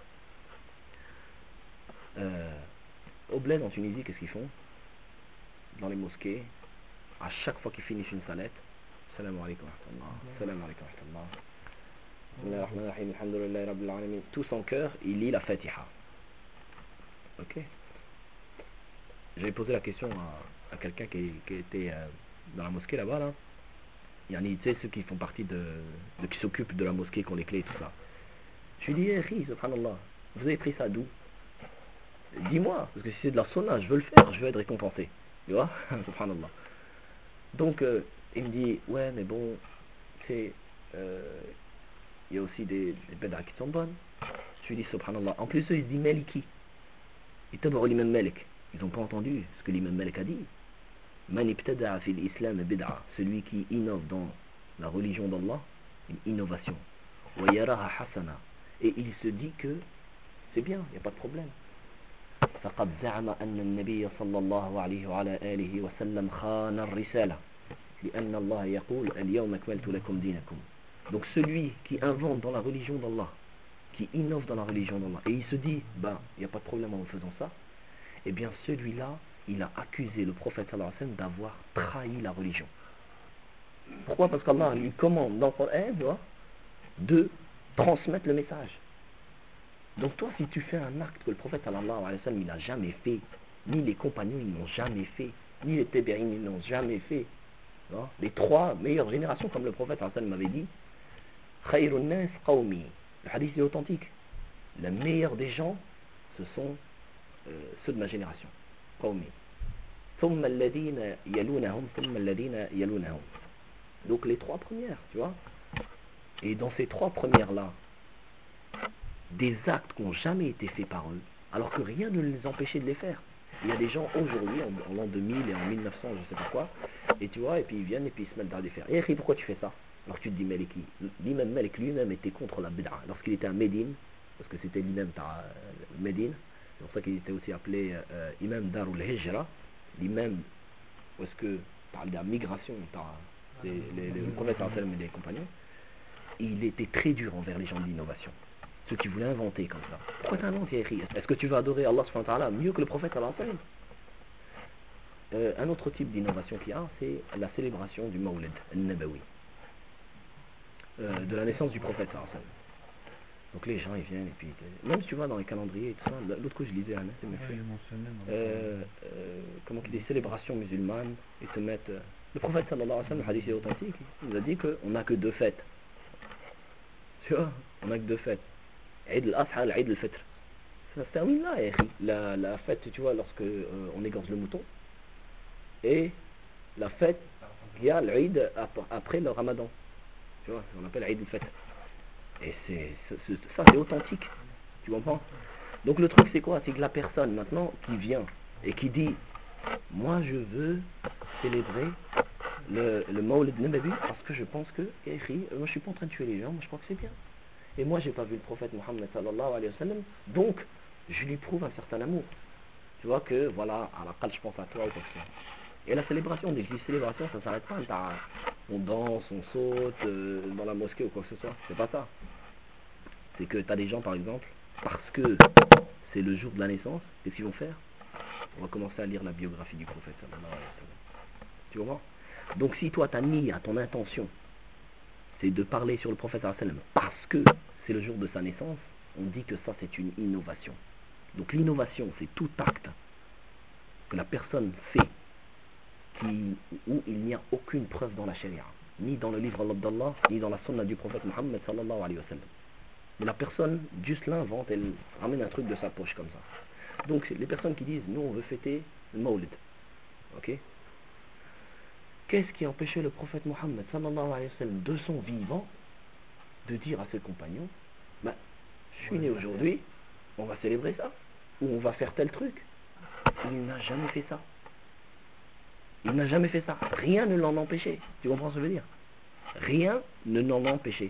euh, au bled en Tunisie, qu'est-ce qu'ils font? Dans les mosquées, à chaque fois qu'ils finissent une salette, salam alaykum wa rahmatullah, salam alaykum wa rahmatullah, alhamdulillah rabbil alamin, tous en cœur, il lit la Fatiha. Ok? J'avais posé la question à, à quelqu'un qui, qui était euh, dans la mosquée là-bas, là. Il y en a, tu sais, ceux qui font partie de, de qui s'occupent de la mosquée, qui ont les clés et tout ça. Je lui dis, eh, hi, subhanallah, vous avez pris ça d'où? Dis-moi, parce que si c'est de la sunna, je veux le faire, je veux être récompensé. Tu vois? Subhanallah. Donc, euh, il me dit, ouais, mais bon, tu sais, euh, il y a aussi des, des bédas qui sont bonnes. Je lui dis, subhanallah. En plus, eux, ils se disent Maliki. Ils tabarou l'imam Malik. Ils n'ont pas entendu ce que l'imam Malik a dit. Man ibtada'a fil islam bid'a. Celui qui innove dans la religion d'Allah, une innovation. Wa yaraha hasana. Et il se dit que c'est bien, il n'y a pas de problème. فقد زعم أن النبي صلى الله عليه وعلى آله وسلم خان الرسالة لأن الله يقول اليوم أكملت لكم دينكم. Donc celui qui invente dans la religion d'Allah, qui innove dans la religion d'Allah, et il se dit, ben, il n'y a pas de problème en faisant ça, eh bien celui-là, il a accusé le prophète sallallahu alayhi wa sallam d'avoir trahi la religion. Pourquoi? Parce qu'Allah lui commande dans le Coran de transmettre le message. Donc toi, si tu fais un acte que le prophète sallallahu alayhi wa sallam il n'a jamais fait, ni les compagnons ils n'ont jamais fait, ni les tébérines ils n'ont jamais fait, hein, les trois meilleures générations, comme le prophète sallallahu alayhi wa sallam m'avait dit, khayrun nas qawmi, le hadith est authentique, la meilleure des gens, ce sont euh, ceux de ma génération, qawmi. Thumma alladhina yalunahum, thumma alladhina yalunahum. Donc les trois premières, tu vois. Et dans ces trois premières là, des actes qui n'ont jamais été faits par eux, alors que rien ne les empêchait de les faire. Il y a des gens aujourd'hui, en, en l'an deux mille et en mille neuf cents, je sais pas quoi, et tu vois, et puis ils viennent et puis ils se mettent dans les faire. Et Akhi, pourquoi tu fais ça? Alors tu te dis, Maliki, l'imam Malik lui-même était contre la bid'a. Lorsqu'il était à Médine, parce que c'était l'imam de Médine, c'est pour ça qu'il était aussi appelé euh, imam Darul Hijra, l'imam, parce que par la migration, par les, les, les, le prophète et les compagnons, il était très dur envers les gens de l'innovation. Ceux qui voulaient inventer comme ça. Pourquoi t'inventes, Akhi? Est-ce que tu vas adorer Allah subhanahu wa ta'ala mieux que le prophète sallallahu alayhi wa sallam? Euh, un autre type d'innovation qu'il y a, c'est la célébration du Mawlid al-Nabawi, euh, de la naissance du prophète sallallahu alayhi wa sallam. Donc les gens ils viennent et puis même si tu vas dans les calendriers et tout ça, l'autre coup je lisais un c'est mes faits. Euh, euh, comment qu'il dit, célébrations musulmanes, ils te mettent euh, le prophète sallallahu alayhi wa sallam, le hadith est authentique, il nous a dit qu'on n'a que deux fêtes. Tu vois, on n'a que deux fêtes. Eid al-Adha et Eid al-Fitr. Ça se termine là, la, la fête, tu vois, lorsque euh, on égorge le mouton, et la fête qu'il y a l'Eid après le Ramadan. Tu vois, on appelle Eid al-Fitr. Et c'est, c'est, ça c'est authentique. Tu comprends? Donc le truc c'est quoi? C'est que la personne maintenant qui vient et qui dit moi je veux célébrer le, le Mawlid Nabawi parce que je pense que, eh, moi je suis pas en train de tuer les gens, moi je crois que c'est bien. Et moi j'ai pas vu le prophète Mohammed sallallahu alayhi wa sallam, donc je lui prouve un certain amour. Tu vois que voilà, à la qal je pense à toi ou quoi que ce soit. Et la célébration, dès que je dis célébration, ça s'arrête pas, on danse, on saute euh, dans la mosquée ou quoi que ce soit, c'est pas ça. C'est que tu as des gens par exemple, parce que c'est le jour de la naissance, qu'est-ce qu'ils vont faire? On va commencer à lire la biographie du prophète sallallahu alayhi wa sallam. Tu comprends? Donc si toi ta niya, ton intention, c'est de parler sur le prophète sallallahu alayhi wa sallam parce que c'est le jour de sa naissance, on dit que ça c'est une innovation. Donc l'innovation, c'est tout acte que la personne fait qui, où il n'y a aucune preuve dans la charia, ni dans le livre d'Allah, ni dans la sunna du prophète Mohammed sallallahu alayhi wa sallam. Mais la personne juste l'invente, elle ramène un truc de sa poche comme ça. Donc les personnes qui disent nous on veut fêter le Mawlid, ok? Qu'est-ce qui empêchait le prophète Mohammed sallallahu alayhi wa sallam de son vivant de dire à ses compagnons bah, je suis né aujourd'hui, on va célébrer ça, ou on va faire tel truc? Il n'a jamais fait ça. Il n'a jamais fait ça. Rien ne l'en empêchait. Tu comprends ce que je veux dire? Rien ne l'en empêchait.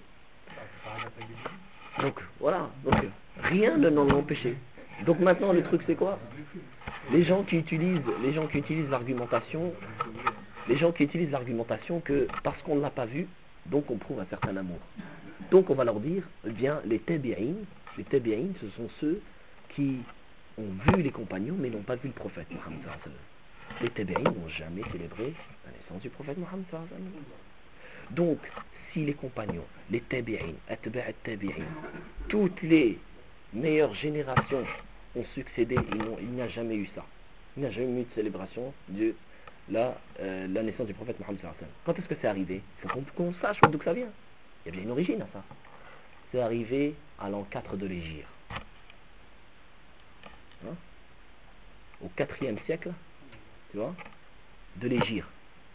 Donc voilà, donc rien ne l'en empêchait. Donc maintenant le truc c'est quoi? Les gens qui utilisent, les gens qui utilisent l'argumentation, les gens qui utilisent l'argumentation que parce qu'on ne l'a pas vu, donc on prouve un certain amour. Donc on va leur dire, eh bien les tabi'in, les tabi'in ce sont ceux qui ont vu les compagnons mais n'ont pas vu le prophète Mohammed sallallahu alayhi wa sallam. Les tabi'in n'ont jamais célébré la naissance du prophète Mohammed sallallahu alayhi wa sallam. Donc, si les compagnons, les tabi'in, atba' at-tabi'in, toutes les meilleures générations ont succédé, il n'y a jamais eu ça. Il n'y a jamais eu de célébration de la, euh, la naissance du prophète Mohammed sallallahu alayhi wa sallam. Quand est-ce que c'est arrivé? Il faut qu'on, qu'on sache d'où ça vient. Il y a bien une origine à ça. C'est arrivé à l'an quatre de l'Hégire. Hein? Au quatrième siècle, tu vois, de l'Hégire.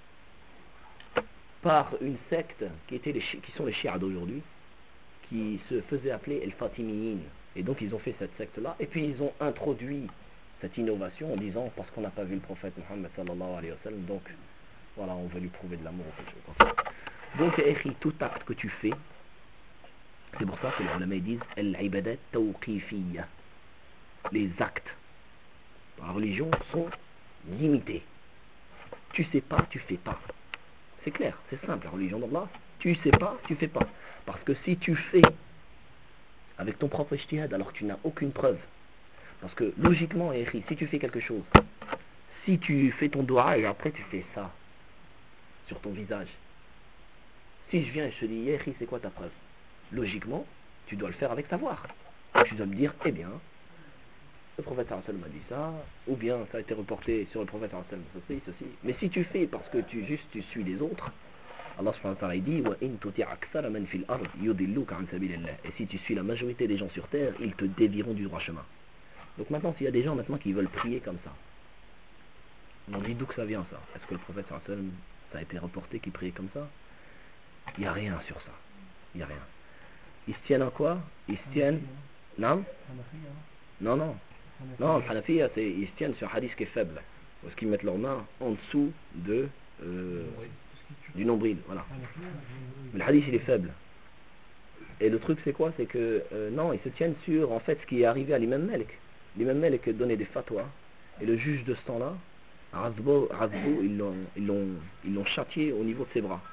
Par une secte qui, était les, qui sont les chiites d'aujourd'hui, qui se faisaient appeler El Fatimiyin. Et donc ils ont fait cette secte-là, et puis ils ont introduit cette innovation en disant, parce qu'on n'a pas vu le prophète Mohammed sallallahu alayhi wa sallam, donc voilà, on veut lui prouver de l'amour ou quelque chose comme ça. Donc écrit tout acte que tu fais, c'est pour ça que les ulama disent Al-ibadat tawqifiyya. Les actes de la religion sont limités. Tu sais pas, tu fais pas. C'est clair, c'est simple, la religion d'Allah, tu sais pas, tu fais pas. Parce que si tu fais avec ton propre ijtihad alors que tu n'as aucune preuve, parce que logiquement, si tu fais quelque chose, si tu fais ton doigt et après tu fais ça sur ton visage, si je viens et je te dis, Yéhi, c'est quoi ta preuve? Logiquement, tu dois le faire avec savoir. Tu dois me dire, eh bien, le prophète sallallahu alayhi wa sallam a dit ça, ou bien ça a été reporté sur le prophète sallallahu alayhi wa sallam, ceci, ceci. Mais si tu fais parce que tu juste tu suis les autres, Allah subhanahu wa ta'ala dit wa in tuti' akthara man fil ard yudilluka an sabilillah. Et si tu suis la majorité des gens sur terre, ils te dévieront du droit chemin. Donc maintenant, s'il y a des gens maintenant qui veulent prier comme ça, on dit d'où que ça vient ça? Est-ce que le prophète sallallahu alayhi wa sallam, ça a été reporté qu'il priait comme ça? Il n'y a rien sur ça. Il n'y a rien. Ils se tiennent à quoi? Ils se tiennent Non, Hanafiya, non, non. Hanafiya. Non, le Hanafiya, c'est, ils se tiennent sur un hadith qui est faible. Parce qu'ils mettent leurs mains en dessous de, euh, du nombril. Voilà. Hanafiya, oui, Mais le hadith, il est faible. Et le truc, c'est quoi? C'est que, euh, non, ils se tiennent sur, en fait, ce qui est arrivé à l'imam Malik. L'imam Malik donnait des fatwas. Et le juge de ce temps-là, Razbo, Razbo, ils l'ont, ils l'ont, ils l'ont châtié au niveau de ses bras.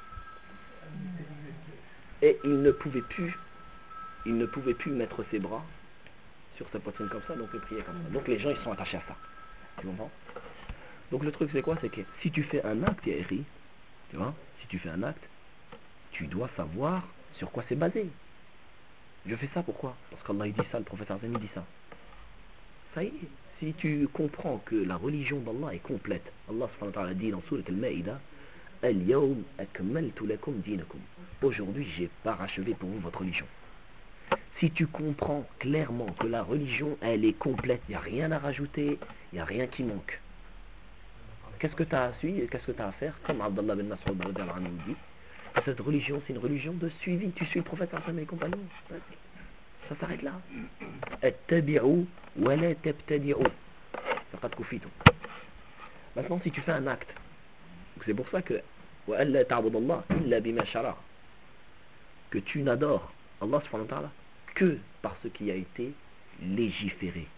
Et il ne pouvait plus, il ne pouvait plus mettre ses bras sur sa poitrine comme ça, donc il priait comme ça. Donc les gens, ils sont attachés à ça. Tu comprends? Donc le truc, c'est quoi? C'est que si tu fais un acte, Yairi, tu vois, si tu fais un acte, tu dois savoir sur quoi c'est basé. Je fais ça pourquoi? Parce qu'Allah il dit ça, le prophète Azam il dit ça. Ça y est, si tu comprends que la religion d'Allah est complète, Allah subhanahu wa ta'ala dit dans Surat al-Ma'ida, Al-yawm akmaltu lakum dinakum. Aujourd'hui, j'ai parachevé pour vous votre religion. Si tu comprends clairement que la religion, elle est complète, il n'y a rien à rajouter, il n'y a rien qui manque. Qu'est-ce que tu as à suivre, qu'est-ce que tu as à faire? Comme Abdallah bin Mas'ud dit, cette religion, c'est une religion de suivi. Tu suis le prophète et les compagnons. Ça s'arrête là. Attabi'u wa la tabtadi'u. Faqad kufitum. Maintenant, si tu fais un acte, c'est pour ça que wa alla ta'budu Allah illa bima shara, que tu n'adores Allah subhanahu wa ta'ala que par ce qui a été légiféré.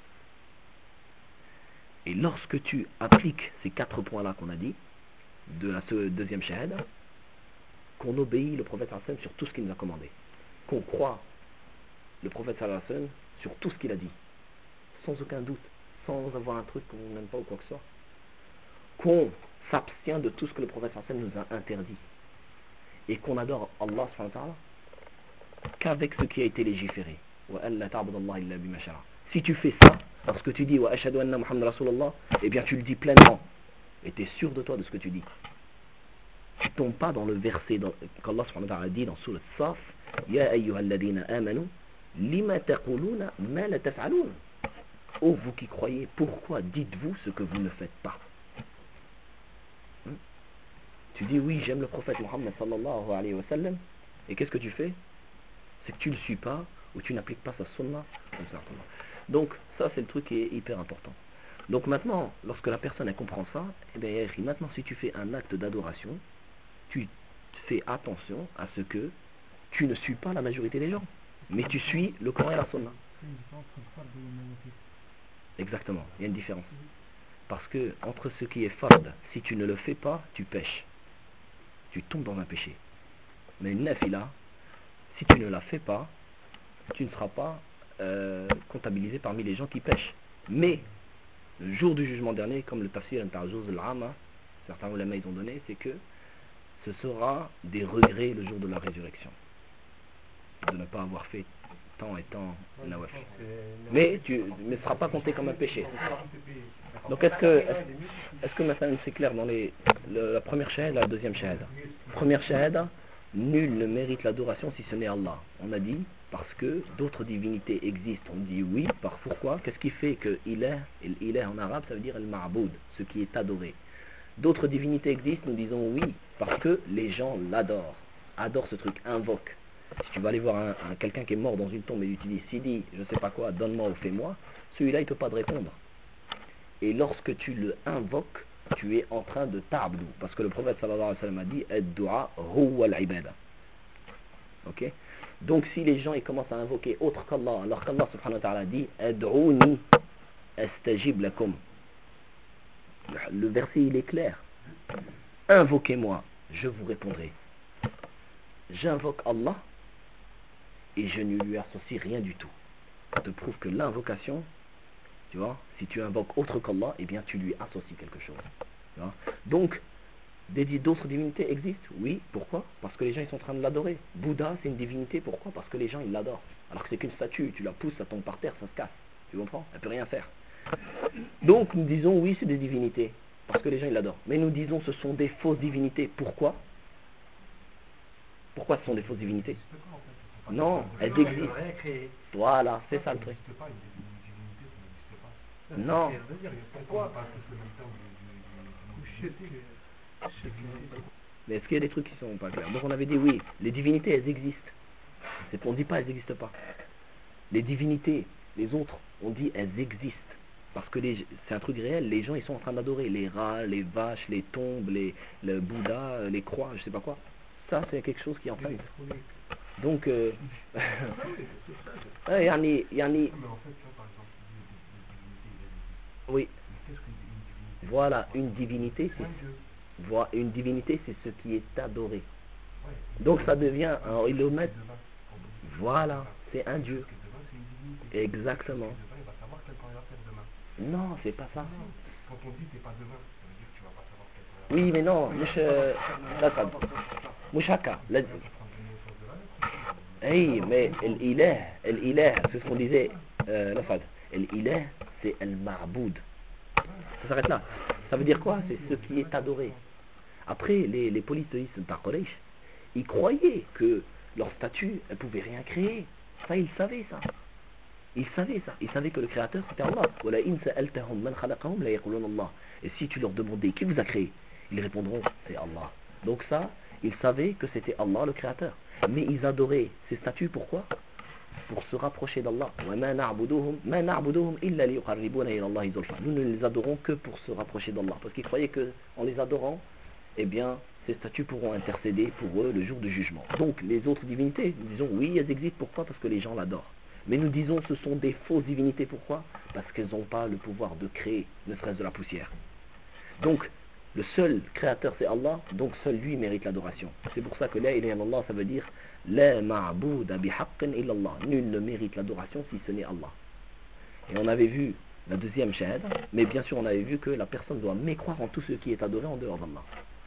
Et lorsque tu appliques ces quatre points-là qu'on a dit, de la deuxième shahada, qu'on obéit le prophète sallallahu alayhi wa sallam sur tout ce qu'il nous a commandé, qu'on croit le prophète sallallahu alayhi wa sallam sur tout ce qu'il a dit, sans aucun doute, sans avoir un truc qu'on n'aime pas ou quoi que ce soit, qu'on s'abstient de tout ce que le prophète sallallahu alayhi wa sallam nous a interdit, et qu'on adore Allah subhanahu wa ta'ala qu'avec ce qui a été légiféré. Si tu fais ça, lorsque tu dis wa ashhadu anna Muhammad Rasulullah, eh bien tu le dis pleinement, et tu es sûr de toi de ce que tu dis. Tu tombes pas dans le verset qu'Allah subhanahu wa ta'ala dit dans Surat Saf, Ya ayyuhalladhina amanu lima taquluna ma la taf'alun. Oh vous qui croyez, pourquoi dites-vous ce que vous ne faites pas? Hmm? Tu dis oui, j'aime le prophète Muhammad sallallahu alayhi wa sallam, et qu'est-ce que tu fais? C'est que tu ne le suis pas, ou tu n'appliques pas sa sunna. Donc ça c'est le truc qui est hyper important. Donc maintenant, lorsque la personne elle comprend ça, eh bien, maintenant si tu fais un acte d'adoration, tu fais attention à ce que tu ne suis pas la majorité des gens, mais tu suis le Coran et la Sunna. Exactement, il y a une différence. Parce que entre ce qui est fard, si tu ne le fais pas, tu pêches. Tu tombes dans un péché. Mais une nafila, si tu ne la fais pas, tu ne seras pas euh, comptabilisé parmi les gens qui pêchent. Mais le jour du jugement dernier, comme le tafsir al-Tarjuz al-Amma, certains ulama ils ont donné, c'est que ce sera des regrets le jour de la résurrection, de ne pas avoir fait tant et tant nawafil. Mais tu ne seras pas compté comme un péché. Donc est-ce que est-ce, est-ce que maintenant c'est clair dans les, le, la première shahada et la deuxième shahada? Première shahada, nul ne mérite l'adoration si ce n'est Allah. On a dit parce que d'autres divinités existent. On dit oui, par pourquoi? Qu'est-ce qui fait que ilah, ilah en arabe ça veut dire al-ma'boud, ce qui est adoré. D'autres divinités existent, nous disons oui, parce que les gens l'adorent, adorent ce truc, invoquent. Si tu vas aller voir un, un, quelqu'un qui est mort dans une tombe et tu dis Sidi, je sais pas quoi, donne-moi ou fais-moi, celui-là il peut pas te répondre. Et lorsque tu le invoques, tu es en train de ta'abdou, parce que le prophète sallallahu alayhi wa sallam a dit ad-du'a huwa al-ibada. Ok? Donc si les gens ils commencent à invoquer autre qu'Allah, alors qu'Allah subhanahu wa ta'ala dit ad'ouni astajib lakum. Le verset il est clair. Invoquez-moi, je vous répondrai. J'invoque Allah et je ne lui associe rien du tout. Ça te prouve que l'invocation, tu vois, si tu invoques autre qu'Allah, eh bien tu lui associes quelque chose. Tu vois. Donc, d'autres divinités existent? Oui, pourquoi? Parce que les gens ils sont en train de l'adorer. Bouddha c'est une divinité, pourquoi? Parce que les gens ils l'adorent. Alors que c'est qu'une statue, tu la pousses, ça tombe par terre, ça se casse. Tu comprends? Elle peut rien faire. Donc nous disons oui c'est des divinités. Parce que les gens ils l'adorent. Mais nous disons ce sont des fausses divinités. Pourquoi? Pourquoi ce sont des fausses divinités? Non, elles existent. Voilà, c'est ça le truc. Non. Pourquoi? Mais est-ce qu'il y a des trucs qui sont pas clairs? Donc on avait dit oui, les divinités elles existent. On ne dit pas elles n'existent pas. Les divinités, les autres, on dit elles existent. Parce que les- c'est un truc réel, les gens ils sont en train d'adorer les rats, les vaches, les tombes, les, le Bouddha, les croix, je sais pas quoi. Ça c'est quelque chose qui est en train de... électronique. Donc, euh, Ah oui, c'est ça. c'est- euh, yani, yani, Ah, mais en fait, tu vois, par exemple, tu dis les, les divinités, elles existent. oui, Mais qu'est-ce qu'une une divinité? voilà, C'est quoi? une divinité, C'est c'est un dieu. voi- une divinité, c'est ce qui est adoré. Ouais. Donc ça devient Ouais, un quelque chose qui est kilomètre. divin. Quand on dit quelque chose qui est Voilà, divin. c'est un Quelque dieu. chose qui est divin, c'est une divinité. Exactement. Quelque chose qui est divin, il va savoir quel temps il va faire demain. Non, c'est pas ça. Non. Quand on dit t'es pas demain, ça veut dire que tu vas pas savoir quel temps il va Oui, faire. mais non, Mais مش tu vas pas faire demain, لا tu vas تفضل. pas faire ça. مش هكا. Il لا- faut rien comprendre du au sens de la lettre. اي mais الاله الاله c'est ce qu'on disait euh, لا تفضل. الاله c'est المعبود. Ça s'arrête là. Ça veut dire quoi? C'est ce qui est adoré. Après, les, les polythéistes par Quraysh, ils croyaient que leur statue, elle pouvait rien créer. Ça, ils savaient ça. Ils savaient ça. Ils savaient que le créateur, c'était Allah. وَلَئِنْ سَأَلْتَهُمْ مَنْ خَلَقَهُمْ لَيَقُولُونَ اللَّهُ. Et si tu leur demandais qui vous a créé, ils répondront, c'est Allah. Donc ça, ils savaient que c'était Allah le créateur. Mais ils adoraient ces statues, pourquoi? Pour se rapprocher d'Allah. وَمَا نَعْبُدُهُمْ مَا نَعْبُدُهُمْ إِلَّا لِيُقَرِّبُونَ إِلَى اللَّهِ زُلْفَى. Nous ne les adorons que pour se rapprocher d'Allah. Parce qu'ils croyaient que en les adorant, eh bien, ces statues pourront intercéder pour eux le jour du jugement. Donc, les autres divinités, nous disons, oui, elles existent. Pourquoi? Parce que les gens l'adorent. Mais nous disons, ce sont des fausses divinités. Pourquoi? Parce qu'elles n'ont pas le pouvoir de créer, ne serait-ce de la poussière. Donc, le seul créateur, c'est Allah. Donc, seul lui mérite l'adoration. C'est pour ça que la ilaha illallah, ça veut dire la ma'bouda bihaqqin illallah. Nul ne mérite l'adoration si ce n'est Allah. Et on avait vu la deuxième shahada, mais bien sûr, on avait vu que la personne doit mécroire en tout ce qui est adoré en dehors d'Allah.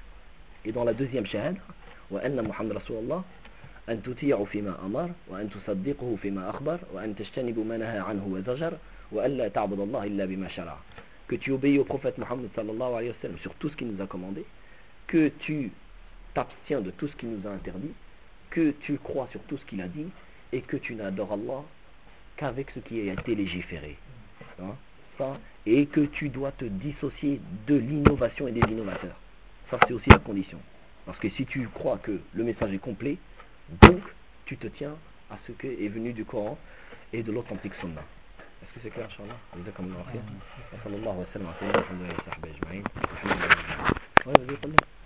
Et dans la deuxième shahada, وأن محمد رسول الله أن تطيعوا فيما أمر وأن تصدقه فيما أخبر وأن تجتنبوا ما نهى عنه وزجر وألا تعبد الله إلا بما شرع. Que tu obéis au prophète Mohammed sallallahu alayhi wa sallam sur tout ce qu'il nous a commandé, que tu t'abstiens de tout ce qu'il nous a interdit, que tu crois sur tout ce qu'il a dit et que tu n'adores Allah qu'avec ce qui a été légiféré. Hein, ça, et que tu dois te dissocier de l'innovation et des innovateurs. Ça, c'est aussi la condition. Parce que si tu crois que le message est complet, donc tu te tiens à ce qui est venu du Coran et de l'authentique Sunna. Est-ce que c'est clair, Inch'Allah? جزاكم الله خير. وصلى الله وسلم على سيدنا محمد وعلى اله وصحبه اجمعين. الحمد لله. Ouais, vas-y,